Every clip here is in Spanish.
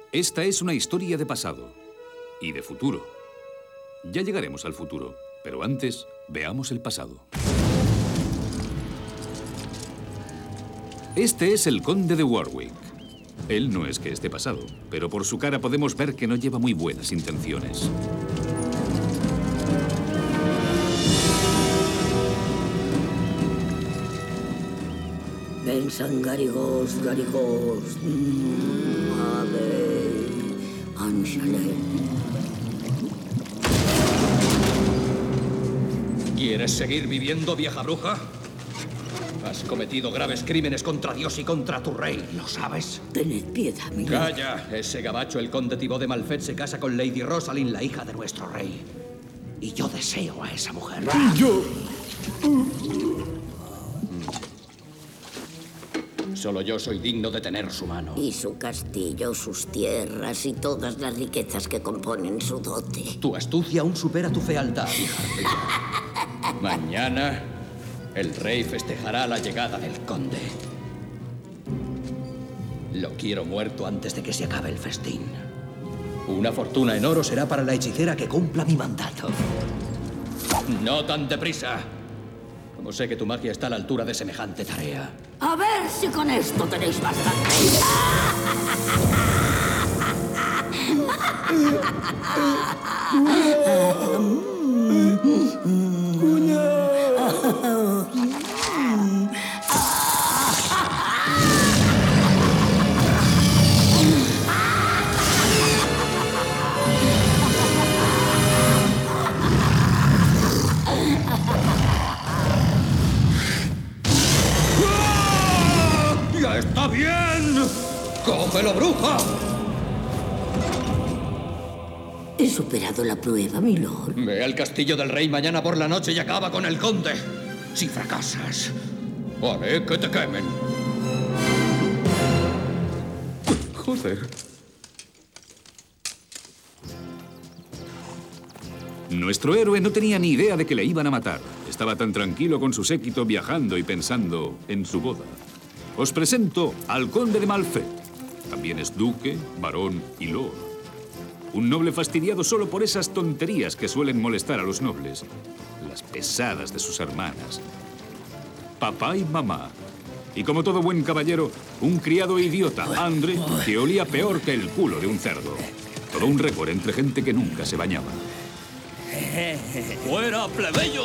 Esta es una historia de pasado y de futuro. Ya llegaremos al futuro, pero antes veamos el pasado. Este es el conde de Warwick. Él no es que esté pasado, pero por su cara podemos ver que no lleva muy buenas intenciones. Pensen garigós, Ave, Angelén. ¿Quieres seguir viviendo, vieja bruja? Has cometido graves crímenes contra Dios y contra tu rey, ¿lo sabes? Tened piedad, mi lord. ¡Calla! Ese gabacho, el conde Thibaut de Malfet, se casa con Lady Rosalind, la hija de nuestro rey. Y yo deseo a esa mujer. ¡Yo! Solo yo soy digno de tener su mano. Y su castillo, sus tierras y todas las riquezas que componen su dote. Tu astucia aún supera tu fealdad, hija ardilla. Mañana, el rey festejará la llegada del conde. Lo quiero muerto antes de que se acabe el festín. Una fortuna en oro será para la hechicera que cumpla mi mandato. No tan deprisa. Como sé que tu magia está a la altura de semejante tarea. A ver si con esto tenéis bastante. ¡Ya está bien! ¡Cógelo, bruja! He superado la prueba, mi lord. Ve al castillo del rey mañana por la noche y acaba con el conde. Si fracasas, haré que te quemen. Joder. Nuestro héroe no tenía ni idea de que le iban a matar. Estaba tan tranquilo con su séquito viajando y pensando en su boda. Os presento al conde de Malfet. También es duque, barón y lord. Un noble fastidiado solo por esas tonterías que suelen molestar a los nobles. Las pesadas de sus hermanas. Papá y mamá. Y como todo buen caballero, un criado idiota, André, que olía peor que el culo de un cerdo. Todo un récord entre gente que nunca se bañaba. ¡Fuera, plebeyo!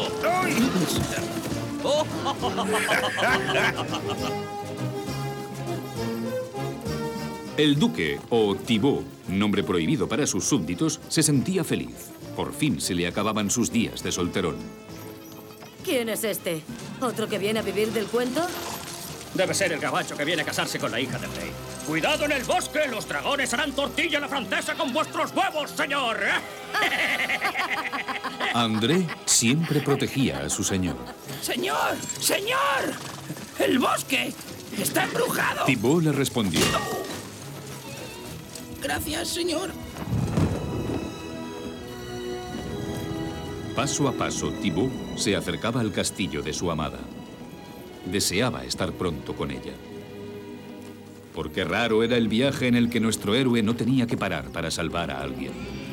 El duque, o Thibaut, nombre prohibido para sus súbditos, se sentía feliz. Por fin se le acababan sus días de solterón. ¿Quién es este? ¿Otro que viene a vivir del cuento? Debe ser el gabacho que viene a casarse con la hija del rey. ¡Cuidado en el bosque! ¡Los dragones harán tortilla a la francesa con vuestros huevos, señor! André siempre protegía a su señor. ¡Señor! ¡Señor! ¡El bosque está embrujado! Thibaut le respondió. Gracias, señor. Paso a paso, Thibaut se acercaba al castillo de su amada. Deseaba estar pronto con ella. Porque raro era el viaje en el que nuestro héroe no tenía que parar para salvar a alguien.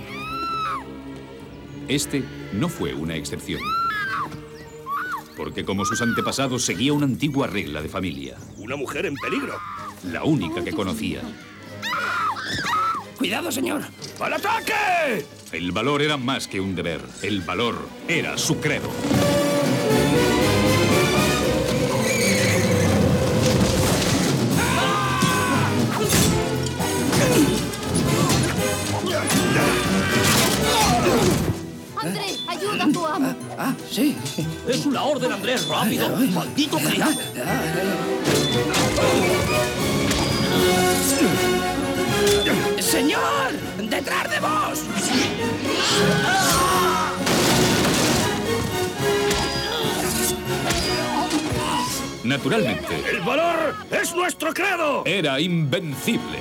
Este no fue una excepción. Porque como sus antepasados seguía una antigua regla de familia. ¡Una mujer en peligro! La única que conocía. ¡Cuidado, señor! ¡Al ataque! El valor era más que un deber. El valor era su credo. ¡André, ayuda a tu amo! Sí. ¡Es una orden, Andrés! ¡Rápido! ¡Maldito criado! ¡Señor! ¡Detrás de vos! Naturalmente, ¡El valor es nuestro credo! era invencible.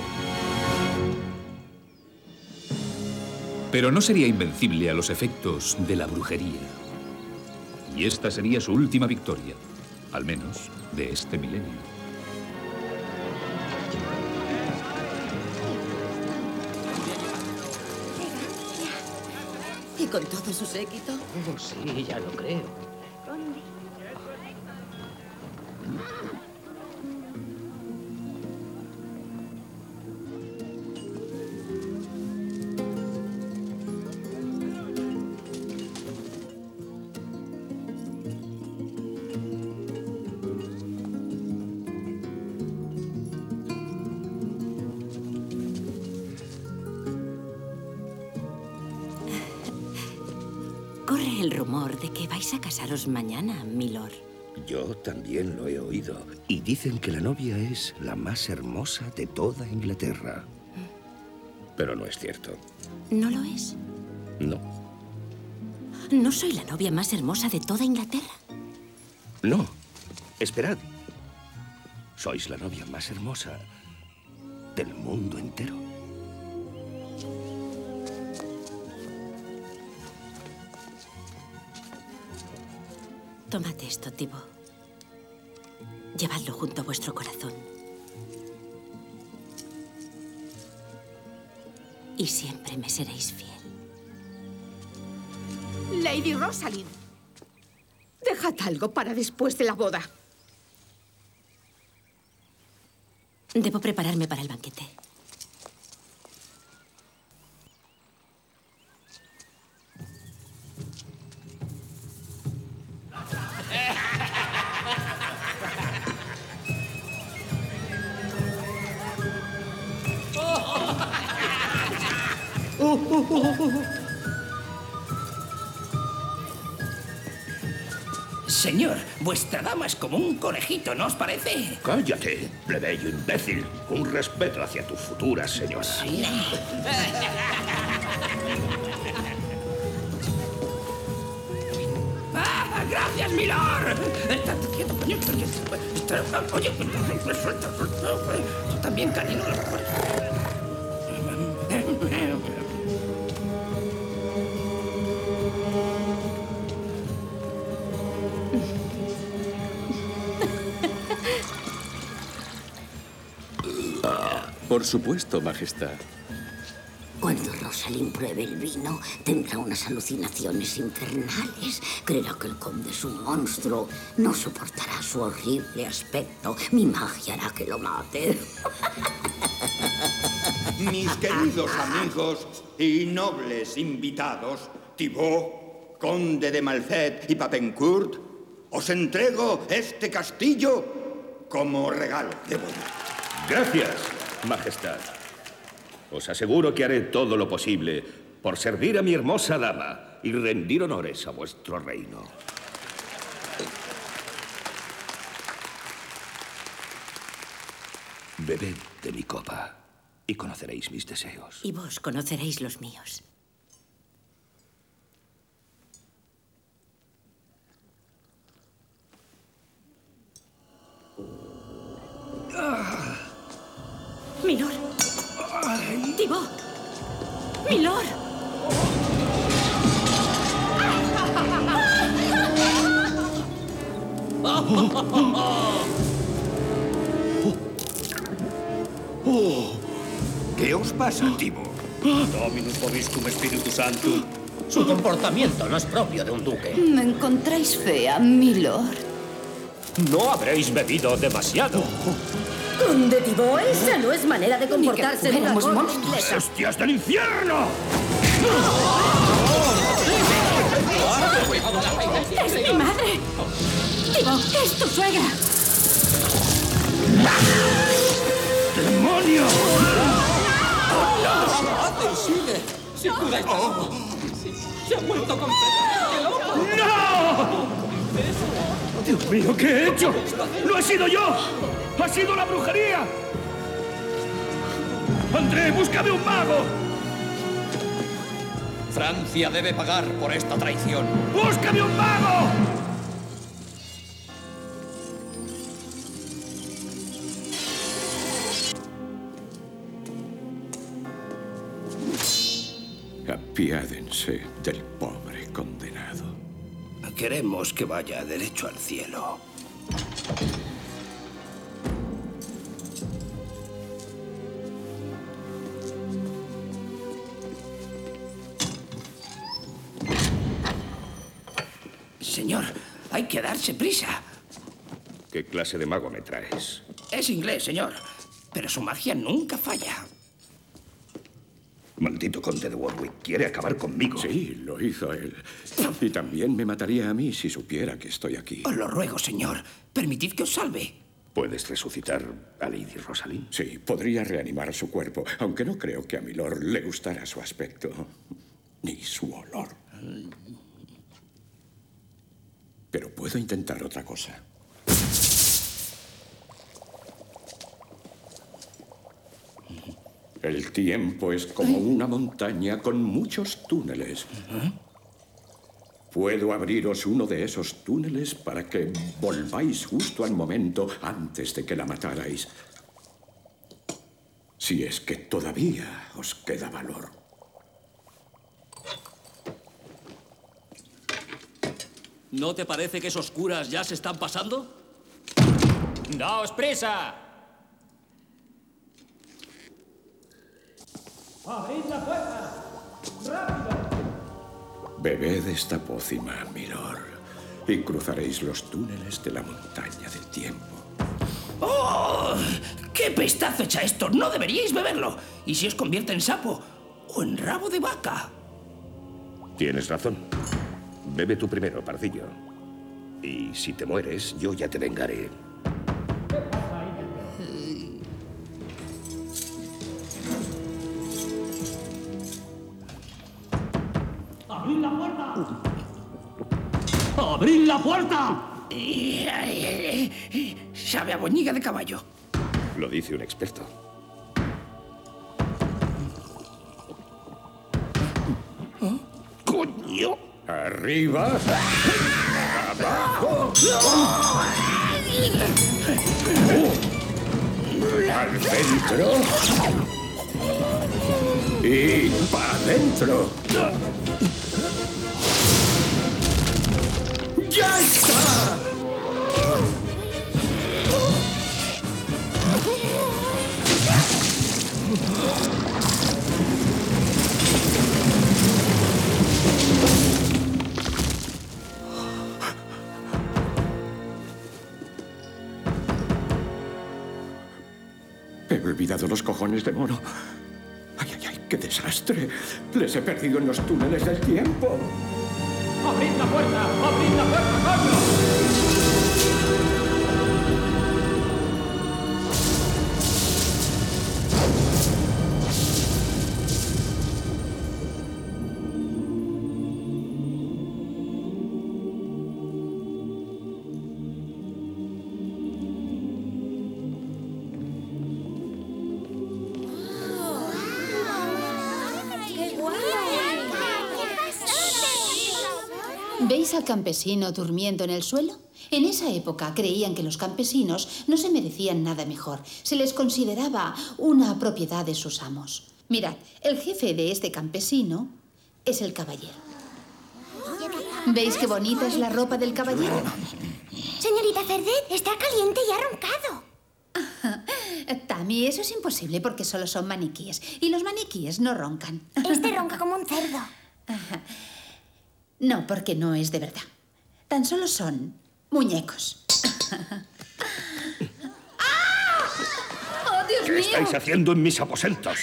Pero no sería invencible a los efectos de la brujería. Y esta sería su última victoria, al menos de este milenio. con todo su séquito? Oh, sí, ya lo creo. Corre el rumor de que vais a casaros mañana, milord. Yo también lo he oído. Y dicen que la novia es la más hermosa de toda Inglaterra. Pero no es cierto. ¿No lo es? No. ¿No soy la novia más hermosa de toda Inglaterra? No. Esperad. Sois la novia más hermosa del mundo entero. Tomad esto, Thibaut. Llevadlo junto a vuestro corazón. Y siempre me seréis fiel. Lady Rosalind, dejad algo para después de la boda. Debo prepararme para el banquete. Señor, vuestra dama es como un conejito, ¿no os parece? Cállate, plebeyo imbécil. Un respeto hacia tu futura señora. Sí. ¡Ah, gracias, milord! Estate quieto, coño. Oye, suelta. Tú también, cariño. Por supuesto, Majestad. Cuando Rosalind pruebe el vino, tendrá unas alucinaciones infernales. Creerá que el conde es un monstruo. No soportará su horrible aspecto. Mi magia hará que lo mate. Mis queridos amigos y nobles invitados, Thibaut, conde de Malfait y Papencourt, os entrego este castillo como regalo de boda. Gracias, Majestad. Os aseguro que haré todo lo posible por servir a mi hermosa dama y rendir honores a vuestro reino. Bebed de mi copa y conoceréis mis deseos. Y vos conoceréis los míos. Milord. Thibaut. Milord. ¿Qué os pasa, Thibaut? Dominus vobiscum Spiritus Sanctum. Su comportamiento no es propio de un duque. ¿Me encontráis fea, milord? No habréis bebido demasiado. Conde Thibaut, esa no es manera de comportarse en una fuéramos corte monstruos. inglesa. ¡Hostias del infierno! ¡Es mi madre! Thibaut, es tu suegra. ¡Demonio! ¡Sigue! ¡Sin duda! ¡Se ha vuelto completamente loco! ¡No! ¡Dios mío, qué he hecho! ¡No he sido yo! ¡Ha sido la brujería! ¡André, búscame un mago! Francia debe pagar por esta traición. ¡Búscame un mago! Apiádense del pobre condenado. Queremos que vaya derecho al cielo. señor. Hay que darse prisa. ¿Qué clase de mago me traes? Es inglés, señor. Pero su magia nunca falla. Maldito conde de Warwick. Quiere acabar conmigo. Sí, lo hizo él. Y también me mataría a mí si supiera que estoy aquí. Os lo ruego, señor. Permitid que os salve. ¿Puedes resucitar a Lady Rosalind? Sí, podría reanimar su cuerpo, aunque no creo que a mi lord le gustara su aspecto. Ni su olor. Pero puedo intentar otra cosa. El tiempo es como una montaña con muchos túneles. Puedo abriros uno de esos túneles para que volváis justo al momento antes de que la matarais. Si es que todavía os queda valor. ¿No te parece que esos curas ya se están pasando? ¡Daos prisa! ¡Abrid la puerta! ¡Rápido! Bebed esta pócima, milord, y cruzaréis los túneles de la montaña del tiempo. ¡Oh! ¡Qué pestazo echa esto! ¡No deberíais beberlo! ¿Y si os convierte en sapo? ¿O en rabo de vaca? Tienes razón. Bebe tú primero, pardillo. Y si te mueres, yo ya te vengaré. ¡Abrid la puerta! ¡Abrid la puerta! Sabe a boñiga de caballo. Lo dice un experto. ¡Coño! ¡Arriba! ¡Abajo! ¡Al centro! ¡Y para adentro! ¡Ya está! He olvidado los cojones de mono. ¡Ay, ay, ay! ¡Qué desastre! Les he perdido en los túneles del tiempo. ¡Abrid la puerta! ¡Abrid la puerta, coño! ¿Veis al campesino durmiendo en el suelo? En esa época creían que los campesinos no se merecían nada mejor. Se les consideraba una propiedad de sus amos. Mirad, el jefe de este campesino es el caballero. ¿Veis qué bonita es la ropa del caballero? Señorita Cerdet, está caliente y ha roncado. Tammy, eso es imposible porque solo son maniquíes. Y los maniquíes no roncan. Este ronca como un cerdo. No, porque no es de verdad. Tan solo son muñecos. ¡Ah! ¡Oh, Dios mío! ¿Qué estáis haciendo en mis aposentos?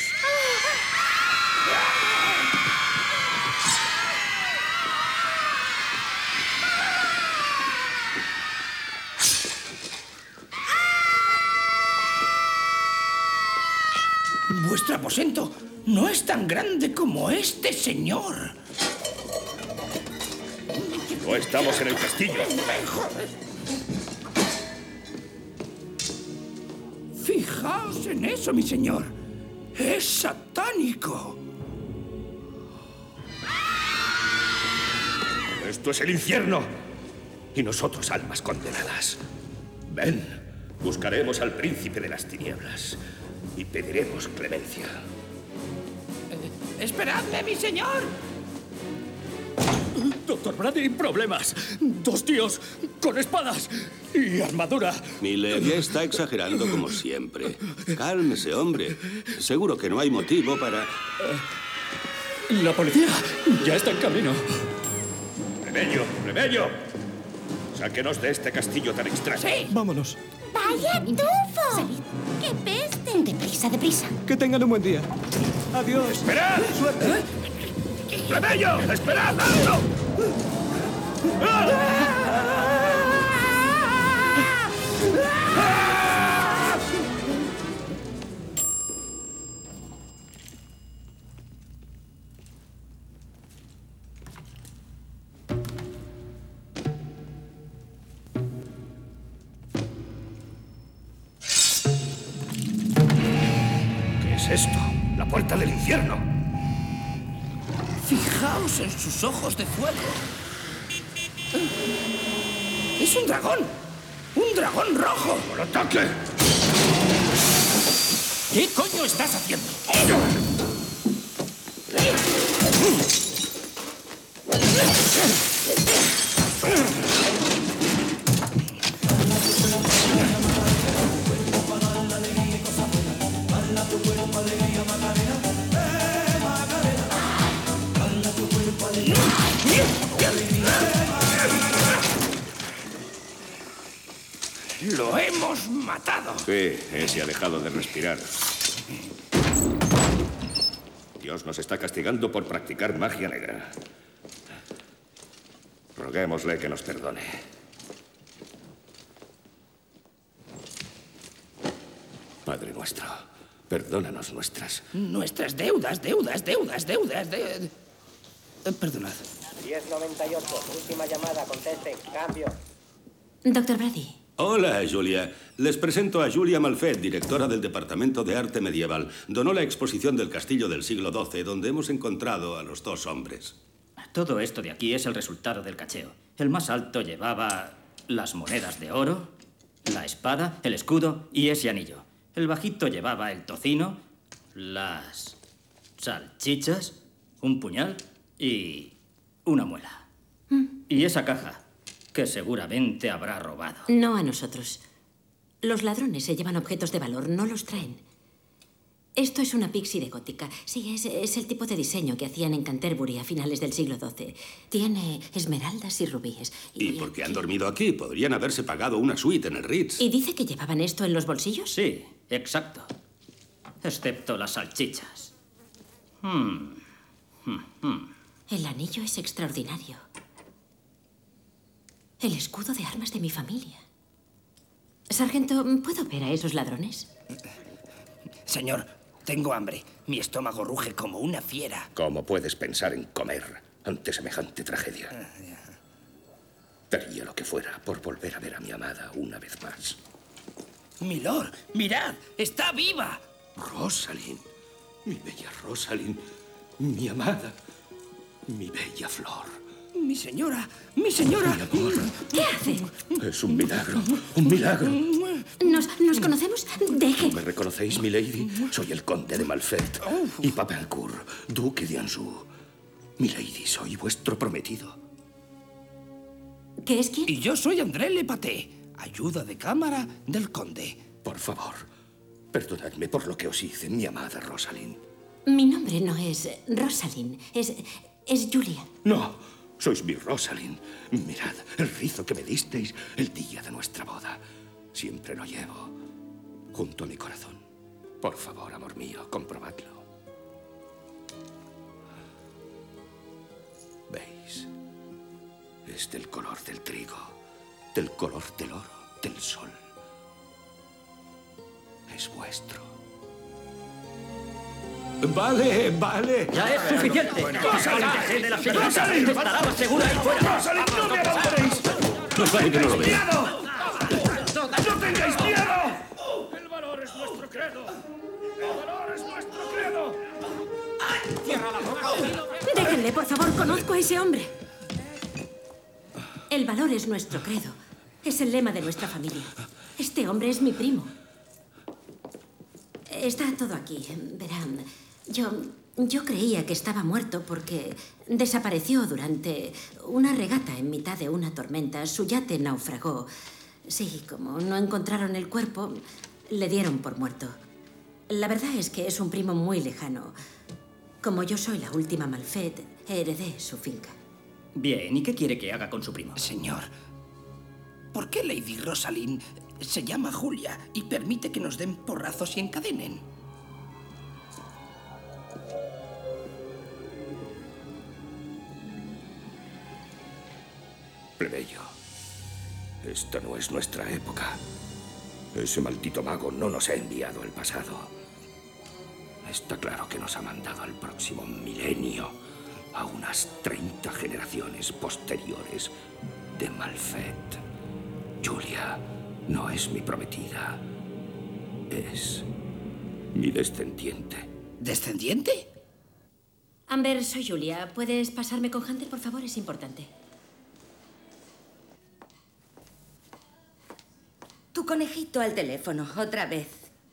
Vuestro aposento no es tan grande como este señor. No estamos en el castillo. Fijaos en eso, mi señor. Es satánico. Esto es el infierno. Y nosotros almas condenadas. Ven, buscaremos al príncipe de las tinieblas y pediremos clemencia. ¡Esperadme, mi señor! Doctor Brady, problemas. 2 tíos con espadas y armadura. Milady está exagerando como siempre. Cálmese, hombre. Seguro que no hay motivo para... La policía ya está en camino. ¡Plebeyo! ¡Plebeyo! Sáquenos de este castillo tan extraño. ¡Sí! Vámonos. ¡Vaya tufo! Salid. ¡Qué peste! Deprisa, deprisa. Que tengan un buen día. Adiós. ¡Esperad! ¡Suerte! ¡Plebeyo! ¡Esperad! ¡Alto! ¿Qué es esto? La puerta del infierno. Fijaos en sus ojos de fuego. ¡Es un dragón! ¡Un dragón rojo! ¡Por ataque! ¿Qué coño estás haciendo? ¡Lo hemos matado! Sí, ese ha dejado de respirar. Dios nos está castigando por practicar magia negra. Roguémosle que nos perdone. Padre nuestro, perdónanos nuestras... Nuestras deudas. Perdonad. 1098, última llamada, conteste, cambio. Doctor Brady. Hola, Julia. Les presento a Julia Malfet, directora del Departamento de Arte Medieval. Donó la exposición del castillo del siglo XII, donde hemos encontrado a los dos hombres. Todo esto de aquí es el resultado del cacheo. El más alto llevaba las monedas de oro, la espada, el escudo y ese anillo. El bajito llevaba el tocino, las salchichas, un puñal y una muela. Y esa caja, que seguramente habrá robado. No a nosotros. Los ladrones se llevan objetos de valor, no los traen. Esto es una pixie de gótica. Sí, es el tipo de diseño que hacían en Canterbury a finales del siglo XII. Tiene esmeraldas y rubíes. ¿Y por qué han dormido aquí? Podrían haberse pagado una suite en el Ritz. ¿Y dice que llevaban esto en los bolsillos? Sí, exacto. Excepto las salchichas. El anillo es extraordinario. El escudo de armas de mi familia. Sargento, ¿puedo ver a esos ladrones? Señor, tengo hambre. Mi estómago ruge como una fiera. ¿Cómo puedes pensar en comer ante semejante tragedia? Daría lo que fuera por volver a ver a mi amada una vez más. Milord, mirad, está viva. Rosalind, mi bella Rosalind, mi amada, mi bella flor. Mi señora, mi señora. Mi amor. ¿Qué hace? Es un milagro, un milagro. ¿Nos conocemos? Deje. ¿Me reconocéis, milady? Soy el conde de Malfet y Papencourt, duque de Anjou. Milady, soy vuestro prometido. ¿Qué es quién? Y yo soy André Lepaté, ayuda de cámara del conde. Por favor, perdonadme por lo que os hice, mi amada Rosalind. Mi nombre no es Rosalind, es Julia. No. Sois mi Rosalind. Mirad el rizo que me disteis el día de nuestra boda. Siempre lo llevo junto a mi corazón. Por favor, amor mío, comprobadlo. ¿Veis? Es del color del trigo, del color del oro, del sol. Es vuestro. Vale, vale. ¡Ya es suficiente! ¡Rosalind! ¡De la señora! ¡Estará más segura ahí fuera! ¡Rosalind, no me abandonéis! Nos vale que no lo vea. ¡No tengáis miedo! ¡El valor es nuestro credo! ¡El valor es nuestro credo! ¡Cierra la boca! Déjenle, por favor, conozco a ese hombre. El valor es nuestro credo. Es el lema de nuestra familia. Este hombre es mi primo. Está todo aquí. Verán, yo creía que estaba muerto porque desapareció durante una regata en mitad de una tormenta. Su yate naufragó. Sí, como no encontraron el cuerpo, le dieron por muerto. La verdad es que es un primo muy lejano. Como yo soy la última Malfet, heredé su finca. Bien, ¿y qué quiere que haga con su primo? Señor, ¿por qué Lady Rosalind se llama Julia y permite que nos den porrazos y encadenen? Plebeyo, esta no es nuestra época. Ese maldito mago no nos ha enviado al pasado. Está claro que nos ha mandado al próximo milenio, a unas 30 generaciones posteriores de Malfett. Julia no es mi prometida. Es mi descendiente. ¿Descendiente? Amber, soy Julia. ¿Puedes pasarme con Hunter, por favor? Es importante. Tu conejito al teléfono, otra vez.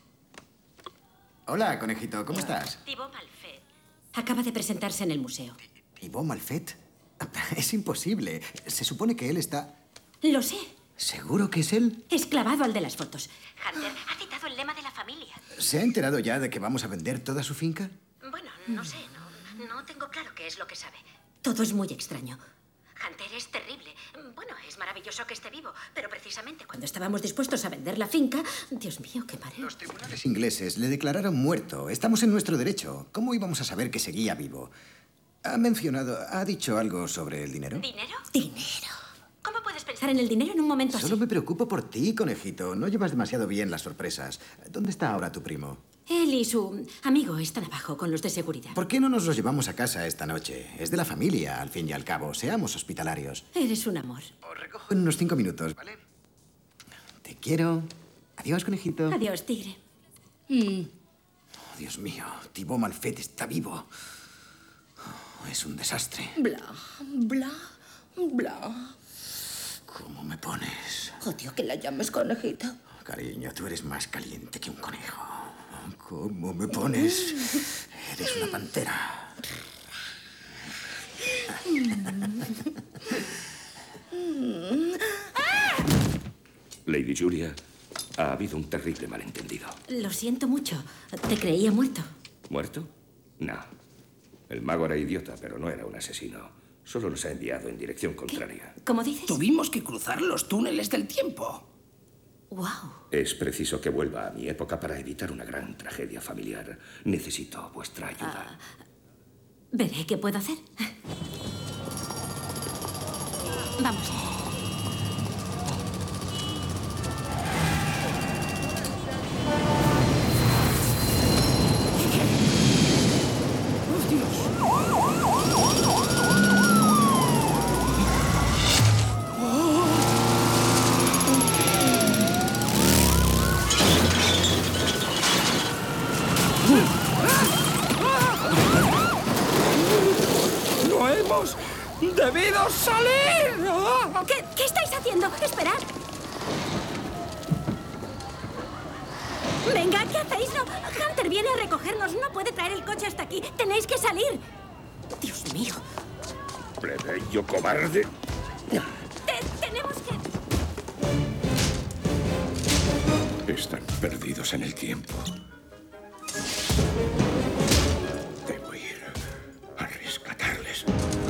Hola, conejito. ¿Cómo estás? Thibaut Malfett. Acaba de presentarse en el museo. ¿Thibaut Malfett? Es imposible. Se supone que él está... Lo sé. ¿Seguro que es él? Es clavado al de las fotos. Hunter ha citado el lema de la familia. ¿Se ha enterado ya de que vamos a vender toda su finca? Bueno, no sé. No tengo claro qué es lo que sabe. Todo es muy extraño. Hunter es terrible. Bueno, es maravilloso que esté vivo, pero precisamente cuando estábamos dispuestos a vender la finca... Dios mío, qué mareo. Los tribunales ingleses le declararon muerto. Estamos en nuestro derecho. ¿Cómo íbamos a saber que seguía vivo? Ha dicho algo sobre el dinero. ¿Dinero? Dinero. ¿Cómo puedes pensar en el dinero en un momento así? Solo me preocupo por ti, conejito. No llevas demasiado bien las sorpresas. ¿Dónde está ahora tu primo? Él y su amigo están abajo con los de seguridad. ¿Por qué no nos los llevamos a casa esta noche? Es de la familia, al fin y al cabo. Seamos hospitalarios. Eres un amor. Os recojo en unos 5 minutos, ¿vale? Te quiero. Adiós, conejito. Adiós, tigre. Oh, Dios mío, Thibaut Malfett está vivo. Oh, es un desastre. Bla, bla, bla. ¿Cómo me pones? Odio que la llames conejita. Cariño, tú eres más caliente que un conejo. ¿Cómo me pones? Eres una pantera. Lady Julia, ha habido un terrible malentendido. Lo siento mucho. Te creía muerto. ¿Muerto? No. El mago era idiota, pero no era un asesino. Solo nos ha enviado en dirección contraria. ¿Cómo dices? Tuvimos que cruzar los túneles del tiempo. Wow. Es preciso que vuelva a mi época para evitar una gran tragedia familiar. Necesito vuestra ayuda. Veré qué puedo hacer. Vamos. ¡No hemos debido salir! ¿Qué estáis haciendo? Esperad. Venga, ¿qué hacéis? No, Hunter viene a recogernos. No puede traer el coche hasta aquí. Tenéis que salir. Dios mío. Plebeyo cobarde. Tenemos que... Están perdidos en el tiempo. Debo ir a rescatarles.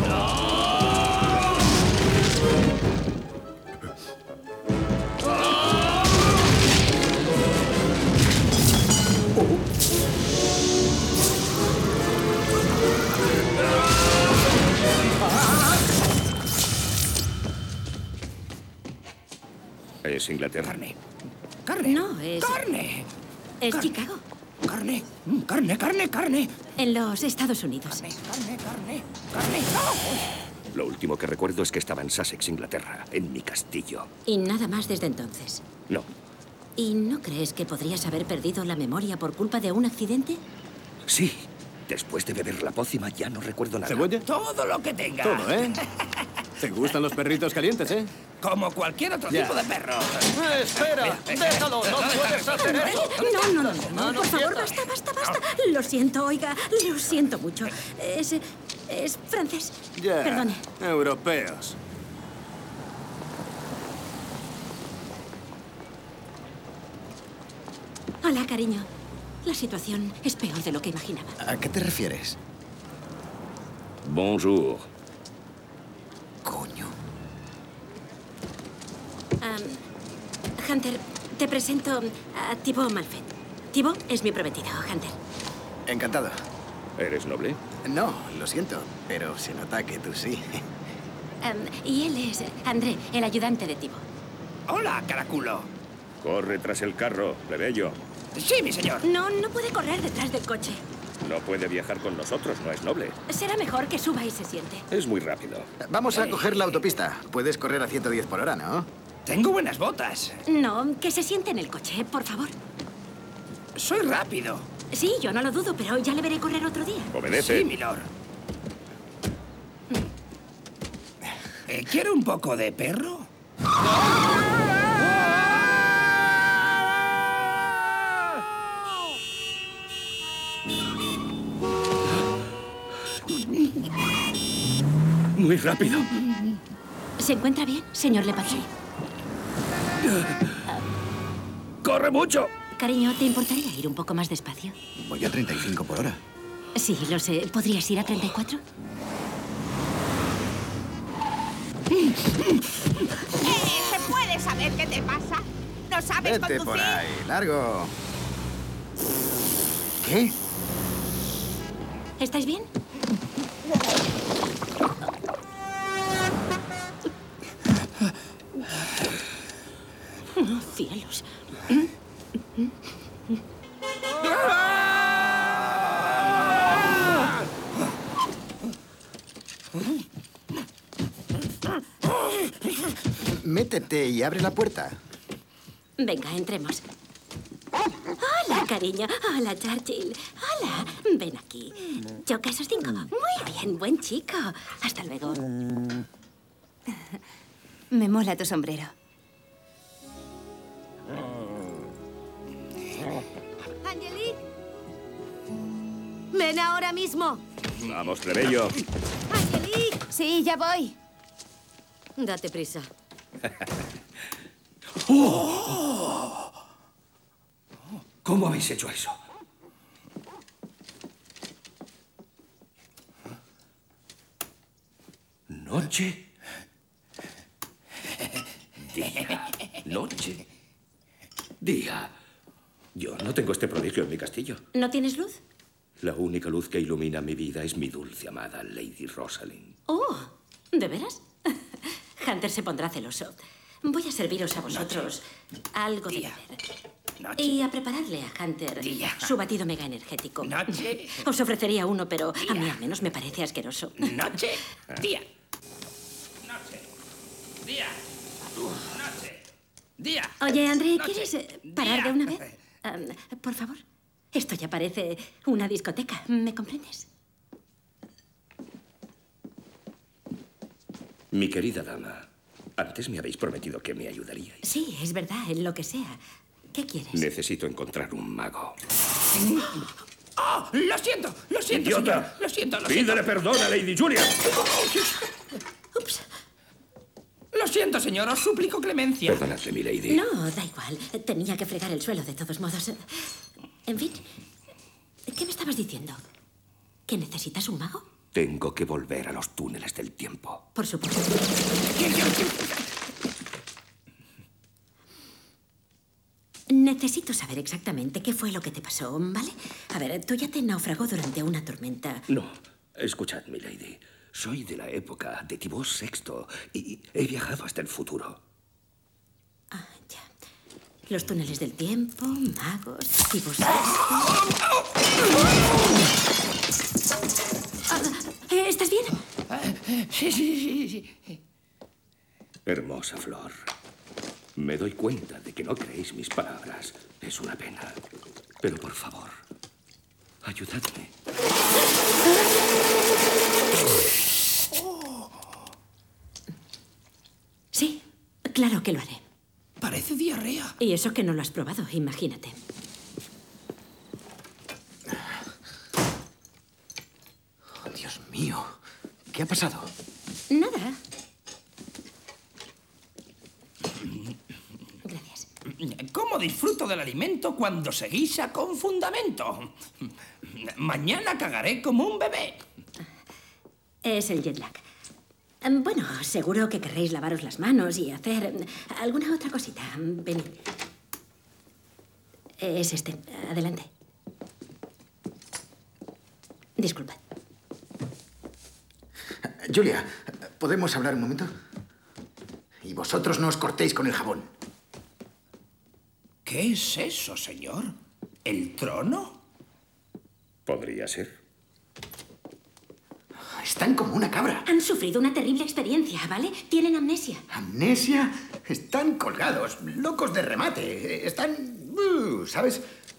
Es Inglaterra. ¡Carne! No, es... ¡Carne! Es Carne. Chicago. ¡Carne! ¡Carne, carne, carne! En los Estados Unidos. ¡Carne, carne, carne! ¡No! Lo último que recuerdo es que estaba en Sussex, Inglaterra, en mi castillo. Y nada más desde entonces. No. ¿Y no crees que podrías haber perdido la memoria por culpa de un accidente? Sí. Después de beber la pócima ya no recuerdo nada. ¿Cebolla? Todo lo que tenga. Todo, ¿eh? ¿Te gustan los perritos calientes, eh? Como cualquier otro Ya. tipo de perro. ¡Espera! ¡Déjalo! ¡No puedes hacer eso! No, por favor, basta. Lo siento, oiga, lo siento mucho. Es francés. Ya. Perdone. Europeos. Hola, cariño. La situación es peor de lo que imaginaba. ¿A qué te refieres? Bonjour. Coño. Hunter, te presento a Thibaut Malfait. Thibaut es mi prometido, Hunter. Encantado. ¿Eres noble? No, lo siento, pero se nota que tú sí. Y él es André, el ayudante de Thibaut. Hola, caraculo. Corre tras el carro, plebeyo. Sí, mi señor. No puede correr detrás del coche. No puede viajar con nosotros, no es noble. Será mejor que suba y se siente. Es muy rápido. Vamos a coger la autopista. Puedes correr a 110 por hora, ¿no? Tengo buenas botas. No, que se siente en el coche, por favor. Soy rápido. Sí, yo no lo dudo, pero ya le veré correr otro día. Obedece. Sí, milord. ¿Quiere un poco de perro? Muy rápido. ¿Se encuentra bien, señor Lepage? ¡Corre mucho! Cariño, ¿te importaría ir un poco más despacio? Voy a 35 por hora. Sí, lo sé. ¿Podrías ir a 34? ¿Se puede saber qué te pasa? ¿No sabes Vete conducir? por ahí, largo. ¿Qué? ¿Estáis bien? Oh, cielos. Métete y abre la puerta. Venga, entremos. Hola, cariño. Hola, Churchill. Hola. Ven aquí. Choca esos 5. Muy bien, buen chico. Hasta luego. Me mola tu sombrero. Angelique. Ven ahora mismo. Vamos, plebeyo. Angelique. Sí, ya voy. Date prisa. ¿Cómo habéis hecho eso? Noche. Día. Noche. Día. Yo no tengo este prodigio en mi castillo. ¿No tienes luz? La única luz que ilumina mi vida es mi dulce amada Lady Rosalind. Oh, ¿de veras? Hunter se pondrá celoso. Voy a serviros a vosotros algo de beber. Y a prepararle a Hunter su batido mega energético. Noche. Os ofrecería uno, pero a mí al menos me parece asqueroso. Noche. Día. Noche. Día. Noche. Día. Oye, André, Noche. ¿quieres parar de una vez? Por favor. Esto ya parece una discoteca. ¿Me comprendes? Mi querida dama, antes me habéis prometido que me ayudaríais. Sí, es verdad, en lo que sea. ¿Qué quieres? Necesito encontrar un mago. ¡Oh! ¡Lo siento! ¡Lo siento, ¡Idiota! señor! ¡Lo siento, lo ¡Pídele siento! perdón a Lady Julia! Ups. Lo siento, señor. Os suplico clemencia. Perdonadle, mi lady. No, da igual. Tenía que fregar el suelo de todos modos. En fin, ¿qué me estabas diciendo? ¿Que necesitas un mago? Tengo que volver a los túneles del tiempo. Por supuesto. Necesito saber exactamente qué fue lo que te pasó, ¿vale? A ver, tu yate naufragó durante una tormenta. No, escuchad, mi lady. Soy de la época de Thibaut VI y he viajado hasta el futuro. Ah, ya. Los túneles del tiempo, magos, Thibaut VI. ¿Estás bien? Sí. Hermosa flor. Me doy cuenta de que no creéis mis palabras. Es una pena. Pero por favor, ayudadme. Sí, claro que lo haré. Parece diarrea. Y eso que no lo has probado, imagínate. Oh, Dios mío. ¿Qué ha pasado? Nada. Gracias. ¿Cómo disfruto del alimento cuando se guisa con fundamento? Mañana cagaré como un bebé. Es el jet lag. Bueno, seguro que querréis lavaros las manos y hacer alguna otra cosita. Venid. Es este. Adelante. Disculpad. Julia, ¿podemos hablar un momento? Y vosotros no os cortéis con el jabón. ¿Qué es eso, señor? ¿El trono? Podría ser. Están como una cabra. Han sufrido una terrible experiencia, ¿vale? Tienen amnesia. ¿Amnesia? Están colgados, locos de remate. Están... ¿sabes?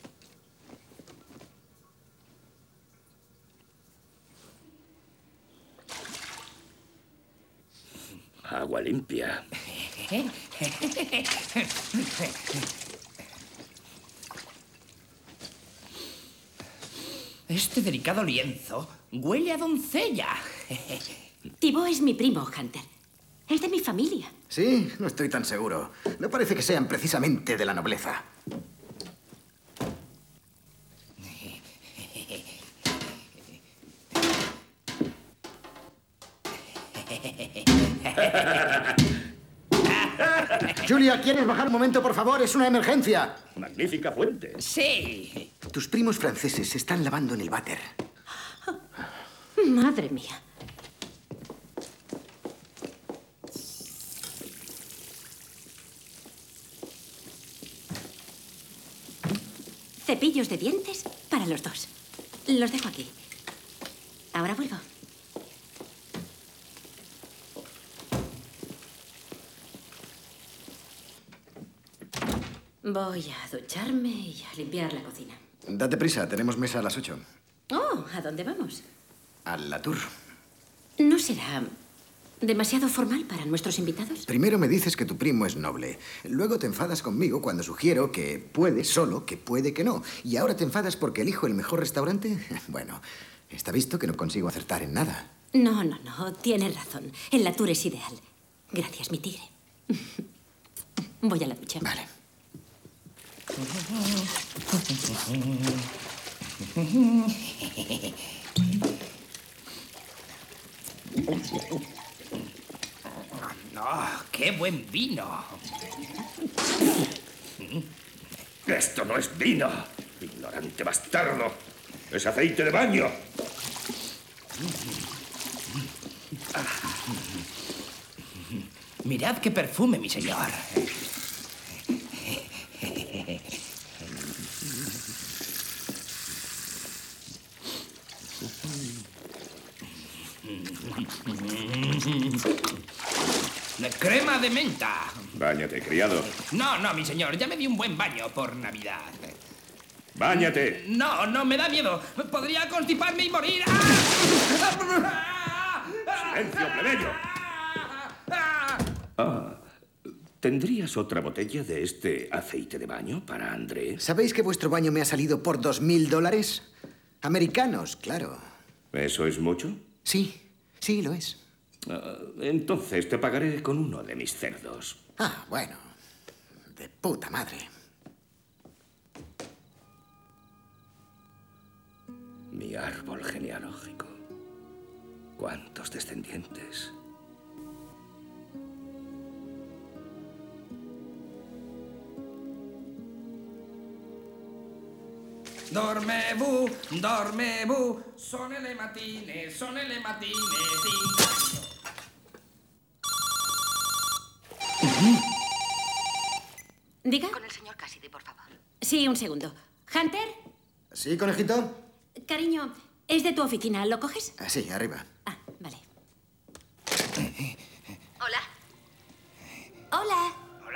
Agua limpia. Este delicado lienzo huele a doncella. Thibaut es mi primo, Hunter. Es de mi familia. Sí, no estoy tan seguro. No parece que sean precisamente de la nobleza. Julia, ¿quieres bajar un momento, por favor? Es una emergencia. Magnífica fuente. Sí. Tus primos franceses se están lavando en el váter. Madre mía. Cepillos de dientes para los dos. Los dejo aquí. Ahora vuelvo. Voy a ducharme y a limpiar la cocina. Date prisa, tenemos mesa a las 8. Oh, ¿a dónde vamos? A la tour. ¿No será demasiado formal para nuestros invitados? Primero me dices que tu primo es noble. Luego te enfadas conmigo cuando sugiero que puede solo, que puede que no. Y ahora te enfadas porque elijo el mejor restaurante. Bueno, está visto que no consigo acertar en nada. No. Tienes razón. El la tour es ideal. Gracias, mi tigre. Voy a la ducha. Vale. ¡Oh, qué buen vino! Esto no es vino, ignorante bastardo. Es aceite de baño. Mirad qué perfume, mi señor. ¡Crema de menta! Báñate, criado. No, mi señor. Ya me di un buen baño por Navidad. ¡Báñate! No, me da miedo. Podría constiparme y morir. ¡Silencio, plebeyo! ¿Tendrías otra botella de este aceite de baño para André? ¿Sabéis que vuestro baño me ha salido por $2.000? Americanos, claro. ¿Eso es mucho? Sí, lo es. Entonces te pagaré con uno de mis cerdos. Bueno. De puta madre. Mi árbol genealógico. ¿Cuántos descendientes? Dormez-vous, sono le matine, sì. ¿Diga? Con el señor Cassidy, por favor. Sí, un segundo. ¿Hunter? ¿Sí, conejito? Cariño, es de tu oficina. ¿Lo coges? Sí, arriba. Vale. Hola. Hola.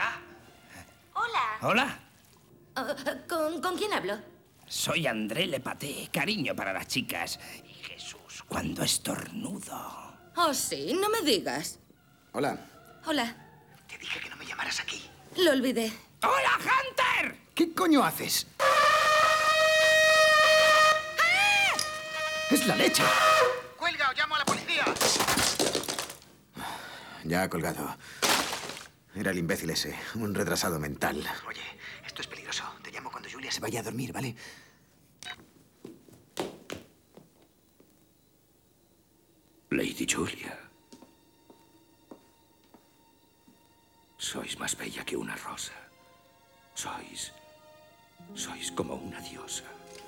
Hola. ¿Con quién hablo? Soy André Lepaté, cariño para las chicas. Y Jesús, cuando estornudo. Oh, sí, no me digas. Hola. Hola. Te dije que no me llamaras aquí. Lo olvidé. ¡Hola, Hunter! ¿Qué coño haces? ¡Es la leche! ¡Cuelga o llamo a la policía! Ya ha colgado. Era el imbécil ese, un retrasado mental. Oye, esto es peligroso. Te llamo cuando Julia se vaya a dormir, ¿vale? Lady Julia. Sois más bella que una rosa. Sois como una diosa.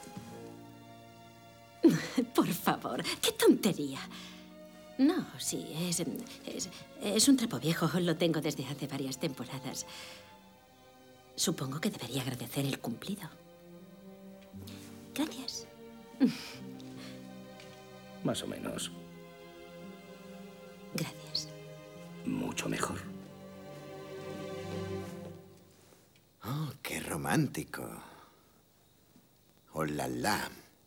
Por favor, qué tontería. No, sí, es un trapo viejo. Lo tengo desde hace varias temporadas. Supongo que debería agradecer el cumplido. Gracias. Más o menos. Gracias. Mucho mejor. Oh, qué romántico. Oh, la la.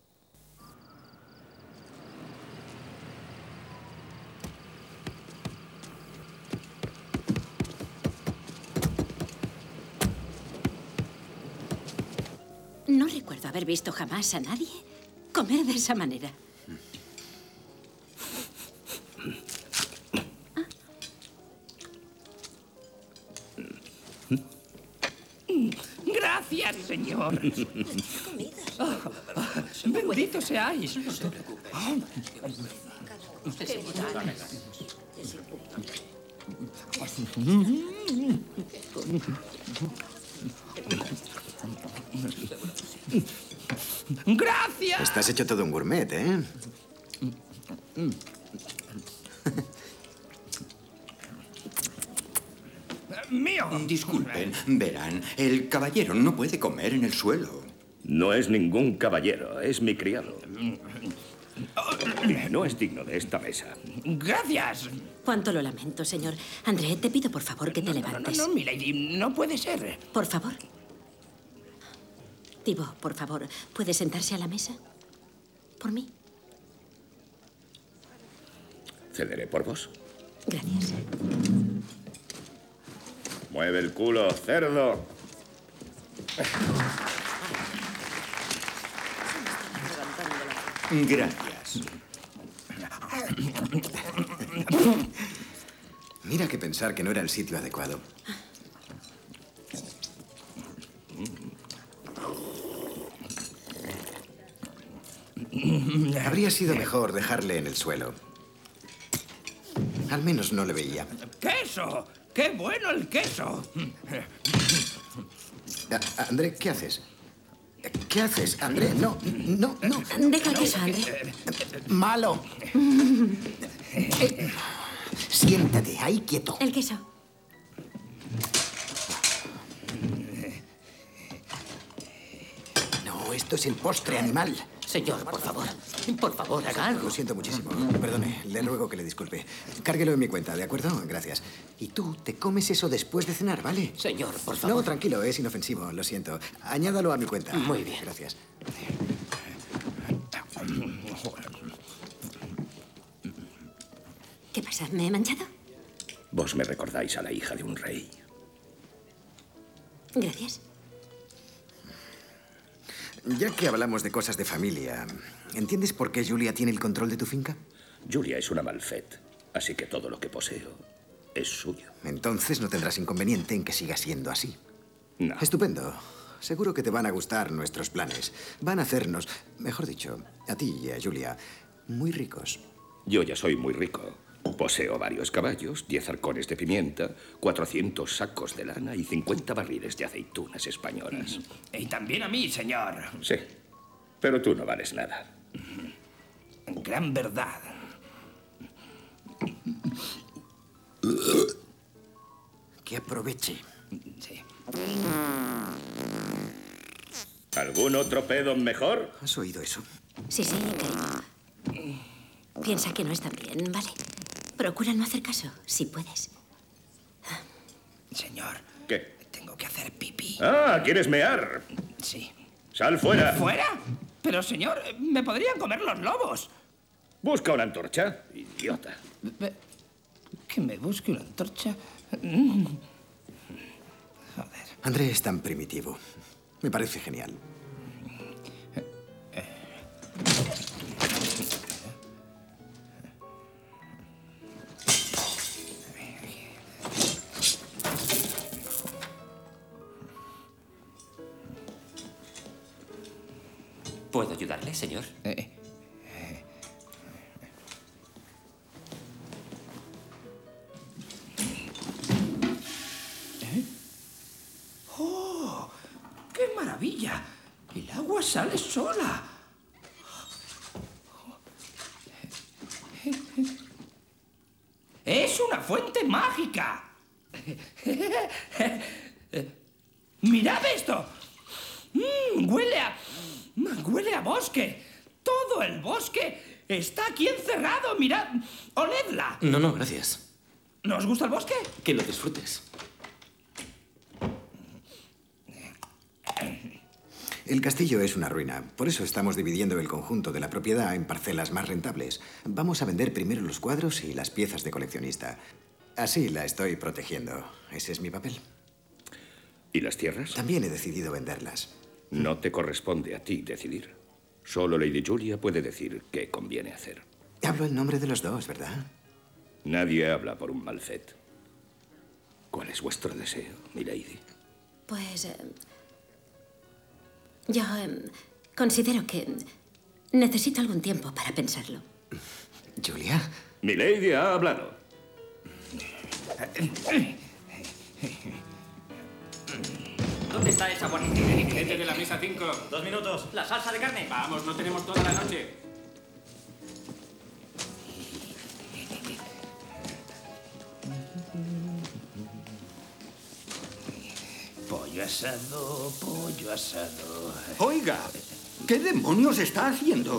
No recuerdo haber visto jamás a nadie comer de esa manera. Gracias, señor. Bendito seáis. ¡Gracias! Estás hecho todo un gourmet, ¿eh? ¡Mío! Disculpen, verán, el caballero no puede comer en el suelo. No es ningún caballero, es mi criado. No es digno de esta mesa. ¡Gracias! Cuánto lo lamento, señor. André, te pido por favor que te levantes. No, milady, no puede ser. Por favor. Thibaut, por favor, ¿puede sentarse a la mesa? ¿Por mí? Cederé por vos. Gracias. Mueve el culo, cerdo. Gracias. Mira que pensar que no era el sitio adecuado. Habría sido mejor dejarle en el suelo. Al menos no le veía. ¡Queso! ¡Qué bueno el queso! André, ¿qué haces? ¿Qué haces, André? No. Deja el queso, André. ¡Malo! Siéntate, ahí quieto. El queso. No, esto es el postre, animal. Señor, por favor, haga algo. Lo siento muchísimo. Perdone, le ruego que le disculpe. Cárguelo en mi cuenta, ¿de acuerdo? Gracias. Y tú te comes eso después de cenar, ¿vale? Señor, por favor. No, tranquilo, es inofensivo, lo siento. Añádalo a mi cuenta. Muy bien. Gracias. ¿Qué pasa? ¿Me he manchado? Vos me recordáis a la hija de un rey. Gracias. Ya que hablamos de cosas de familia, ¿entiendes por qué Julia tiene el control de tu finca? Julia es una Malfait, así que todo lo que poseo es suyo. Entonces no tendrás inconveniente en que siga siendo así. No. Estupendo. Seguro que te van a gustar nuestros planes. Van a hacernos, mejor dicho, a ti y a Julia, muy ricos. Yo ya soy muy rico. Poseo varios caballos, 10 arcones de pimienta, 400 sacos de lana y 50 barriles de aceitunas españolas. Y también a mí, señor. Sí, pero tú no vales nada. Gran verdad. Que aproveche. Sí. ¿Algún otro pedo mejor? ¿Has oído eso? Sí, cariño. Piensa que no están bien, ¿vale? Procura no hacer caso, si puedes. Señor. ¿Qué? Tengo que hacer pipí. ¡Ah! ¿Quieres mear? Sí. ¡Sal fuera! ¿Fuera? Pero, señor, me podrían comer los lobos. Busca una antorcha, idiota. ¿Que me busque una antorcha? Joder. André es tan primitivo. Me parece genial. ¿Puedo ayudarle, señor? maravilla! El agua sale sola. ¡Es una fuente mágica! ¡Mirad esto! ¡Huele a bosque! ¡Todo el bosque está aquí encerrado! ¡Mirad! ¡Oledla! No, gracias. ¿No os gusta el bosque? Que lo disfrutes. El castillo es una ruina. Por eso estamos dividiendo el conjunto de la propiedad en parcelas más rentables. Vamos a vender primero los cuadros y las piezas de coleccionista. Así la estoy protegiendo. Ese es mi papel. ¿Y las tierras? También he decidido venderlas. No te corresponde a ti decidir. Solo Lady Julia puede decir qué conviene hacer. Hablo en nombre de los dos, ¿verdad? Nadie habla por un Malfett. ¿Cuál es vuestro deseo, milady? Pues... yo considero que necesito algún tiempo para pensarlo. ¿Julia? Milady ha hablado. ¿Dónde está esa guarnición? Gente de la mesa 5. 2 minutos. La salsa de carne. Vamos, no tenemos toda la noche. Pollo asado, pollo asado. Oiga, ¿qué demonios está haciendo?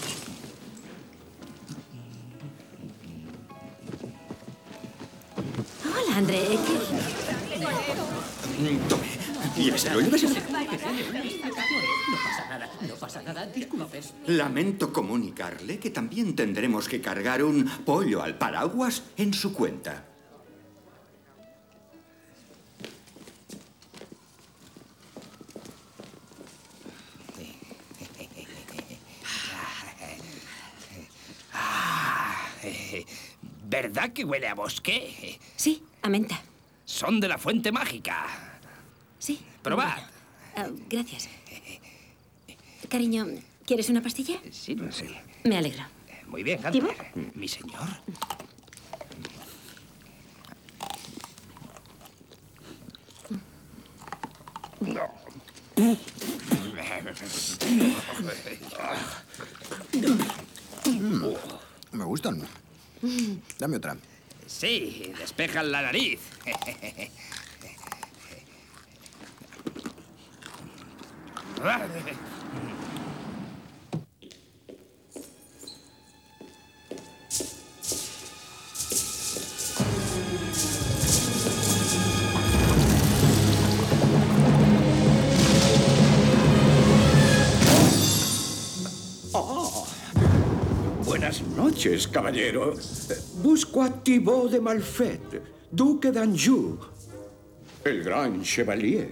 Hola, André. Tome, lléveselo, lléveselo. No pasa nada, disculpes. Lamento comunicarle que también tendremos que cargar un pollo al paraguas en su cuenta. ¿Verdad que huele a bosque? Sí, a menta. Son de la fuente mágica. Sí. Probad. Gracias. Cariño, ¿quieres una pastilla? Sí, no sé. Me alegro. Muy bien, ¿Tibo? Hunter. Mi señor. Me gustan. Dame otra. Sí, despejan la nariz. Buenas noches, caballero. Busco a Thibaut de Malfett, duque d'Anjou, el gran chevalier.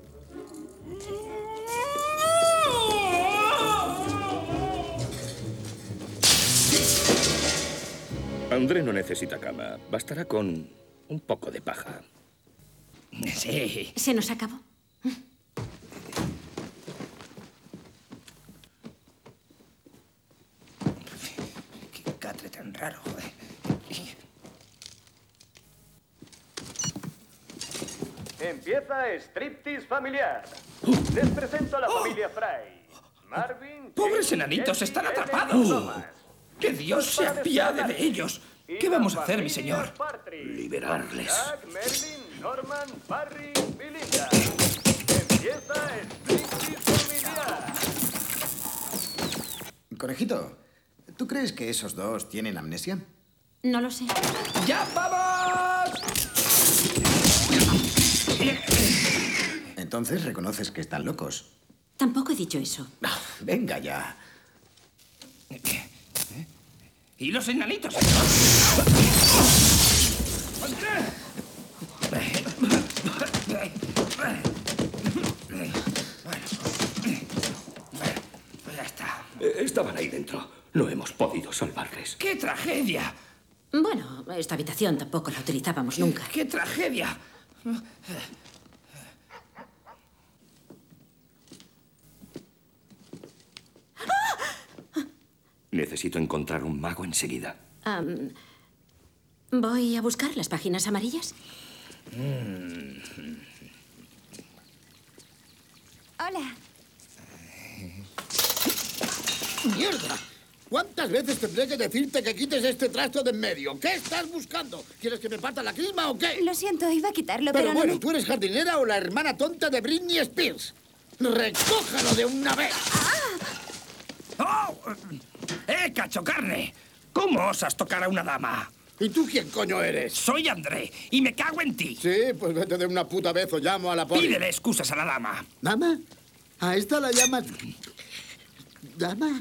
André no necesita cama. Bastará con un poco de paja. Sí. Se nos acabó. Qué catre tan raro, joder. Empieza Striptease familiar. Les presento a la familia Fry. Marvin... ¡Pobres enanitos están atrapados! ¡Que Dios se apiade de ellos! ¿Qué vamos a hacer, mi señor? Liberarles. Jack, Merlin, Norman, Barry, Belinda. Empieza Striptease familiar. Conejito, ¿tú crees que esos dos tienen amnesia? No lo sé. ¡Ya vamos! Entonces reconoces que están locos. Tampoco he dicho eso. Venga ya. ¿Y los enanitos? Ya está. Estaban ahí dentro. No hemos podido salvarles. ¡Qué tragedia! Bueno, esta habitación tampoco la utilizábamos nunca. ¡Qué tragedia! Necesito encontrar un mago enseguida. Voy a buscar las páginas amarillas. Hola. ¡Mierda! ¿Cuántas veces tendré que decirte que quites este trasto de en medio? ¿Qué estás buscando? ¿Quieres que me parta la crisma o qué? Lo siento, iba a quitarlo, Pero pero bueno, no me... ¿tú eres jardinera o la hermana tonta de Britney Spears? ¡Recójalo de una vez! ¡Oh! ¡Cachocarne! ¿Cómo osas tocar a una dama? ¿Y tú quién coño eres? Soy André y me cago en ti. Sí, pues vete de una puta vez o llamo a la poli. Pídele excusas a la dama. ¿Dama? ¿A esta la llamas... ¿Dama?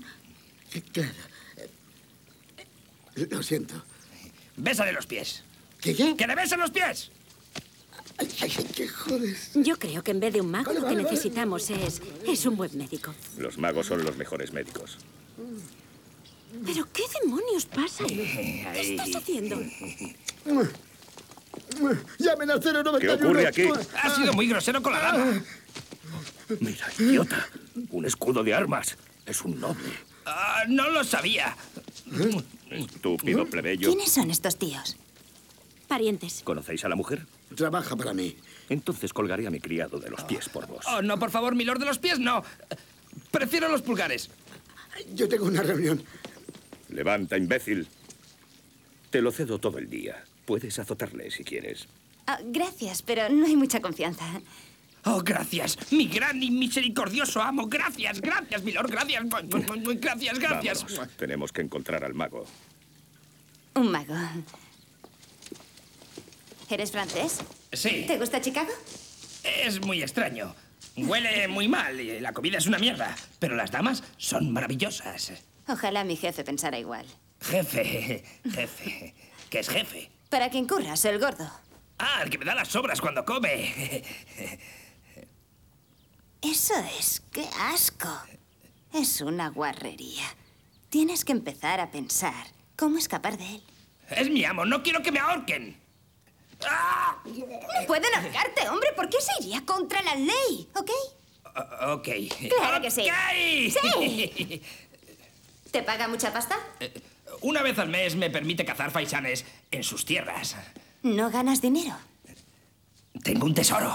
Lo siento. Bésale los pies. ¿Qué? ¡Que le besen los pies! ¿Qué jodes? Yo creo que en vez de un mago lo que necesitamos es un buen médico. Los magos son los mejores médicos. ¿Pero qué demonios pasa? ¿Qué estás haciendo? ¡Llamen al 091! ¿Qué ocurre aquí? Ha sido muy grosero con la dama. Mira, idiota. Un escudo de armas. Es un noble. No lo sabía. Estúpido plebeyo. ¿Quiénes son estos tíos? Parientes. ¿Conocéis a la mujer? Trabaja para mí. Entonces colgaré a mi criado de los pies por vos. Oh, no, por favor, milord de los pies, no. Prefiero los pulgares. Yo tengo una reunión. Levanta, imbécil. Te lo cedo todo el día. Puedes azotarle si quieres. Gracias, pero no hay mucha confianza. Oh, gracias. Mi gran y misericordioso amo. Gracias, gracias, milord. Gracias. Gracias, gracias. Vamos, tenemos que encontrar al mago. Un mago. ¿Eres francés? Sí. ¿Te gusta Chicago? Es muy extraño. Huele muy mal y la comida es una mierda. Pero las damas son maravillosas. Ojalá mi jefe pensara igual. Jefe. ¿Qué es jefe? Para quien curras, el gordo. Ah, el que me da las sobras cuando come. Eso es, qué asco. Es una guarrería. Tienes que empezar a pensar cómo escapar de él. Es mi amo, no quiero que me ahorquen. ¡Ah! No pueden ahorcarte, hombre. ¿Por qué se iría contra la ley? ¿Ok? Ok. Claro que sí. ¡Sí! Sí. ¿Te paga mucha pasta? Una vez al mes me permite cazar faisanes en sus tierras. ¿No ganas dinero? Tengo un tesoro.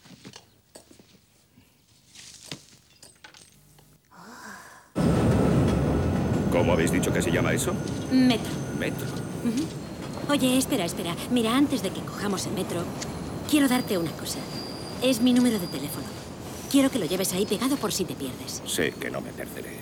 ¿Cómo habéis dicho que se llama eso? Metro. Metro. Oye, espera. Mira, antes de que cojamos el metro, quiero darte una cosa. Es mi número de teléfono. Quiero que lo lleves ahí pegado por si te pierdes. Sé que no me perderé.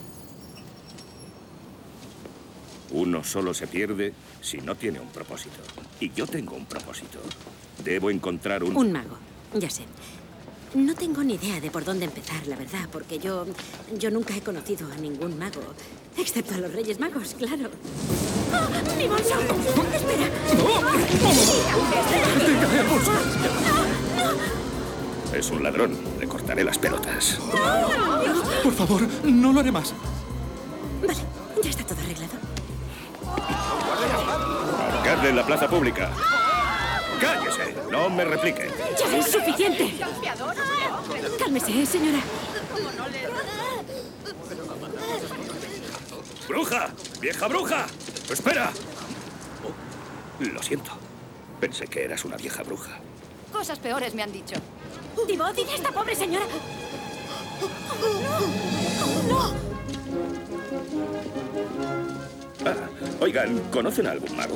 Uno solo se pierde si no tiene un propósito. Y yo tengo un propósito. Debo encontrar un... Un mago, ya sé. No tengo ni idea de por dónde empezar, la verdad, porque yo nunca he conocido a ningún mago. Excepto a los Reyes Magos, claro. ¡Ah! ¡Mi bolso! ¡Espera! Es un ladrón. Le cortaré las pelotas. Por favor, no lo haré más. Vale, ya está todo arreglado. Ahorcarle en la plaza pública. ¡Cállese! No me replique. ¡Ya es suficiente! Cálmese, señora. ¡Bruja! ¡Vieja bruja! ¡Espera! Oh, lo siento. Pensé que eras una vieja bruja. Cosas peores me han dicho. Divo, dile a esta pobre señora. Ah, oigan, ¿conocen a algún mago?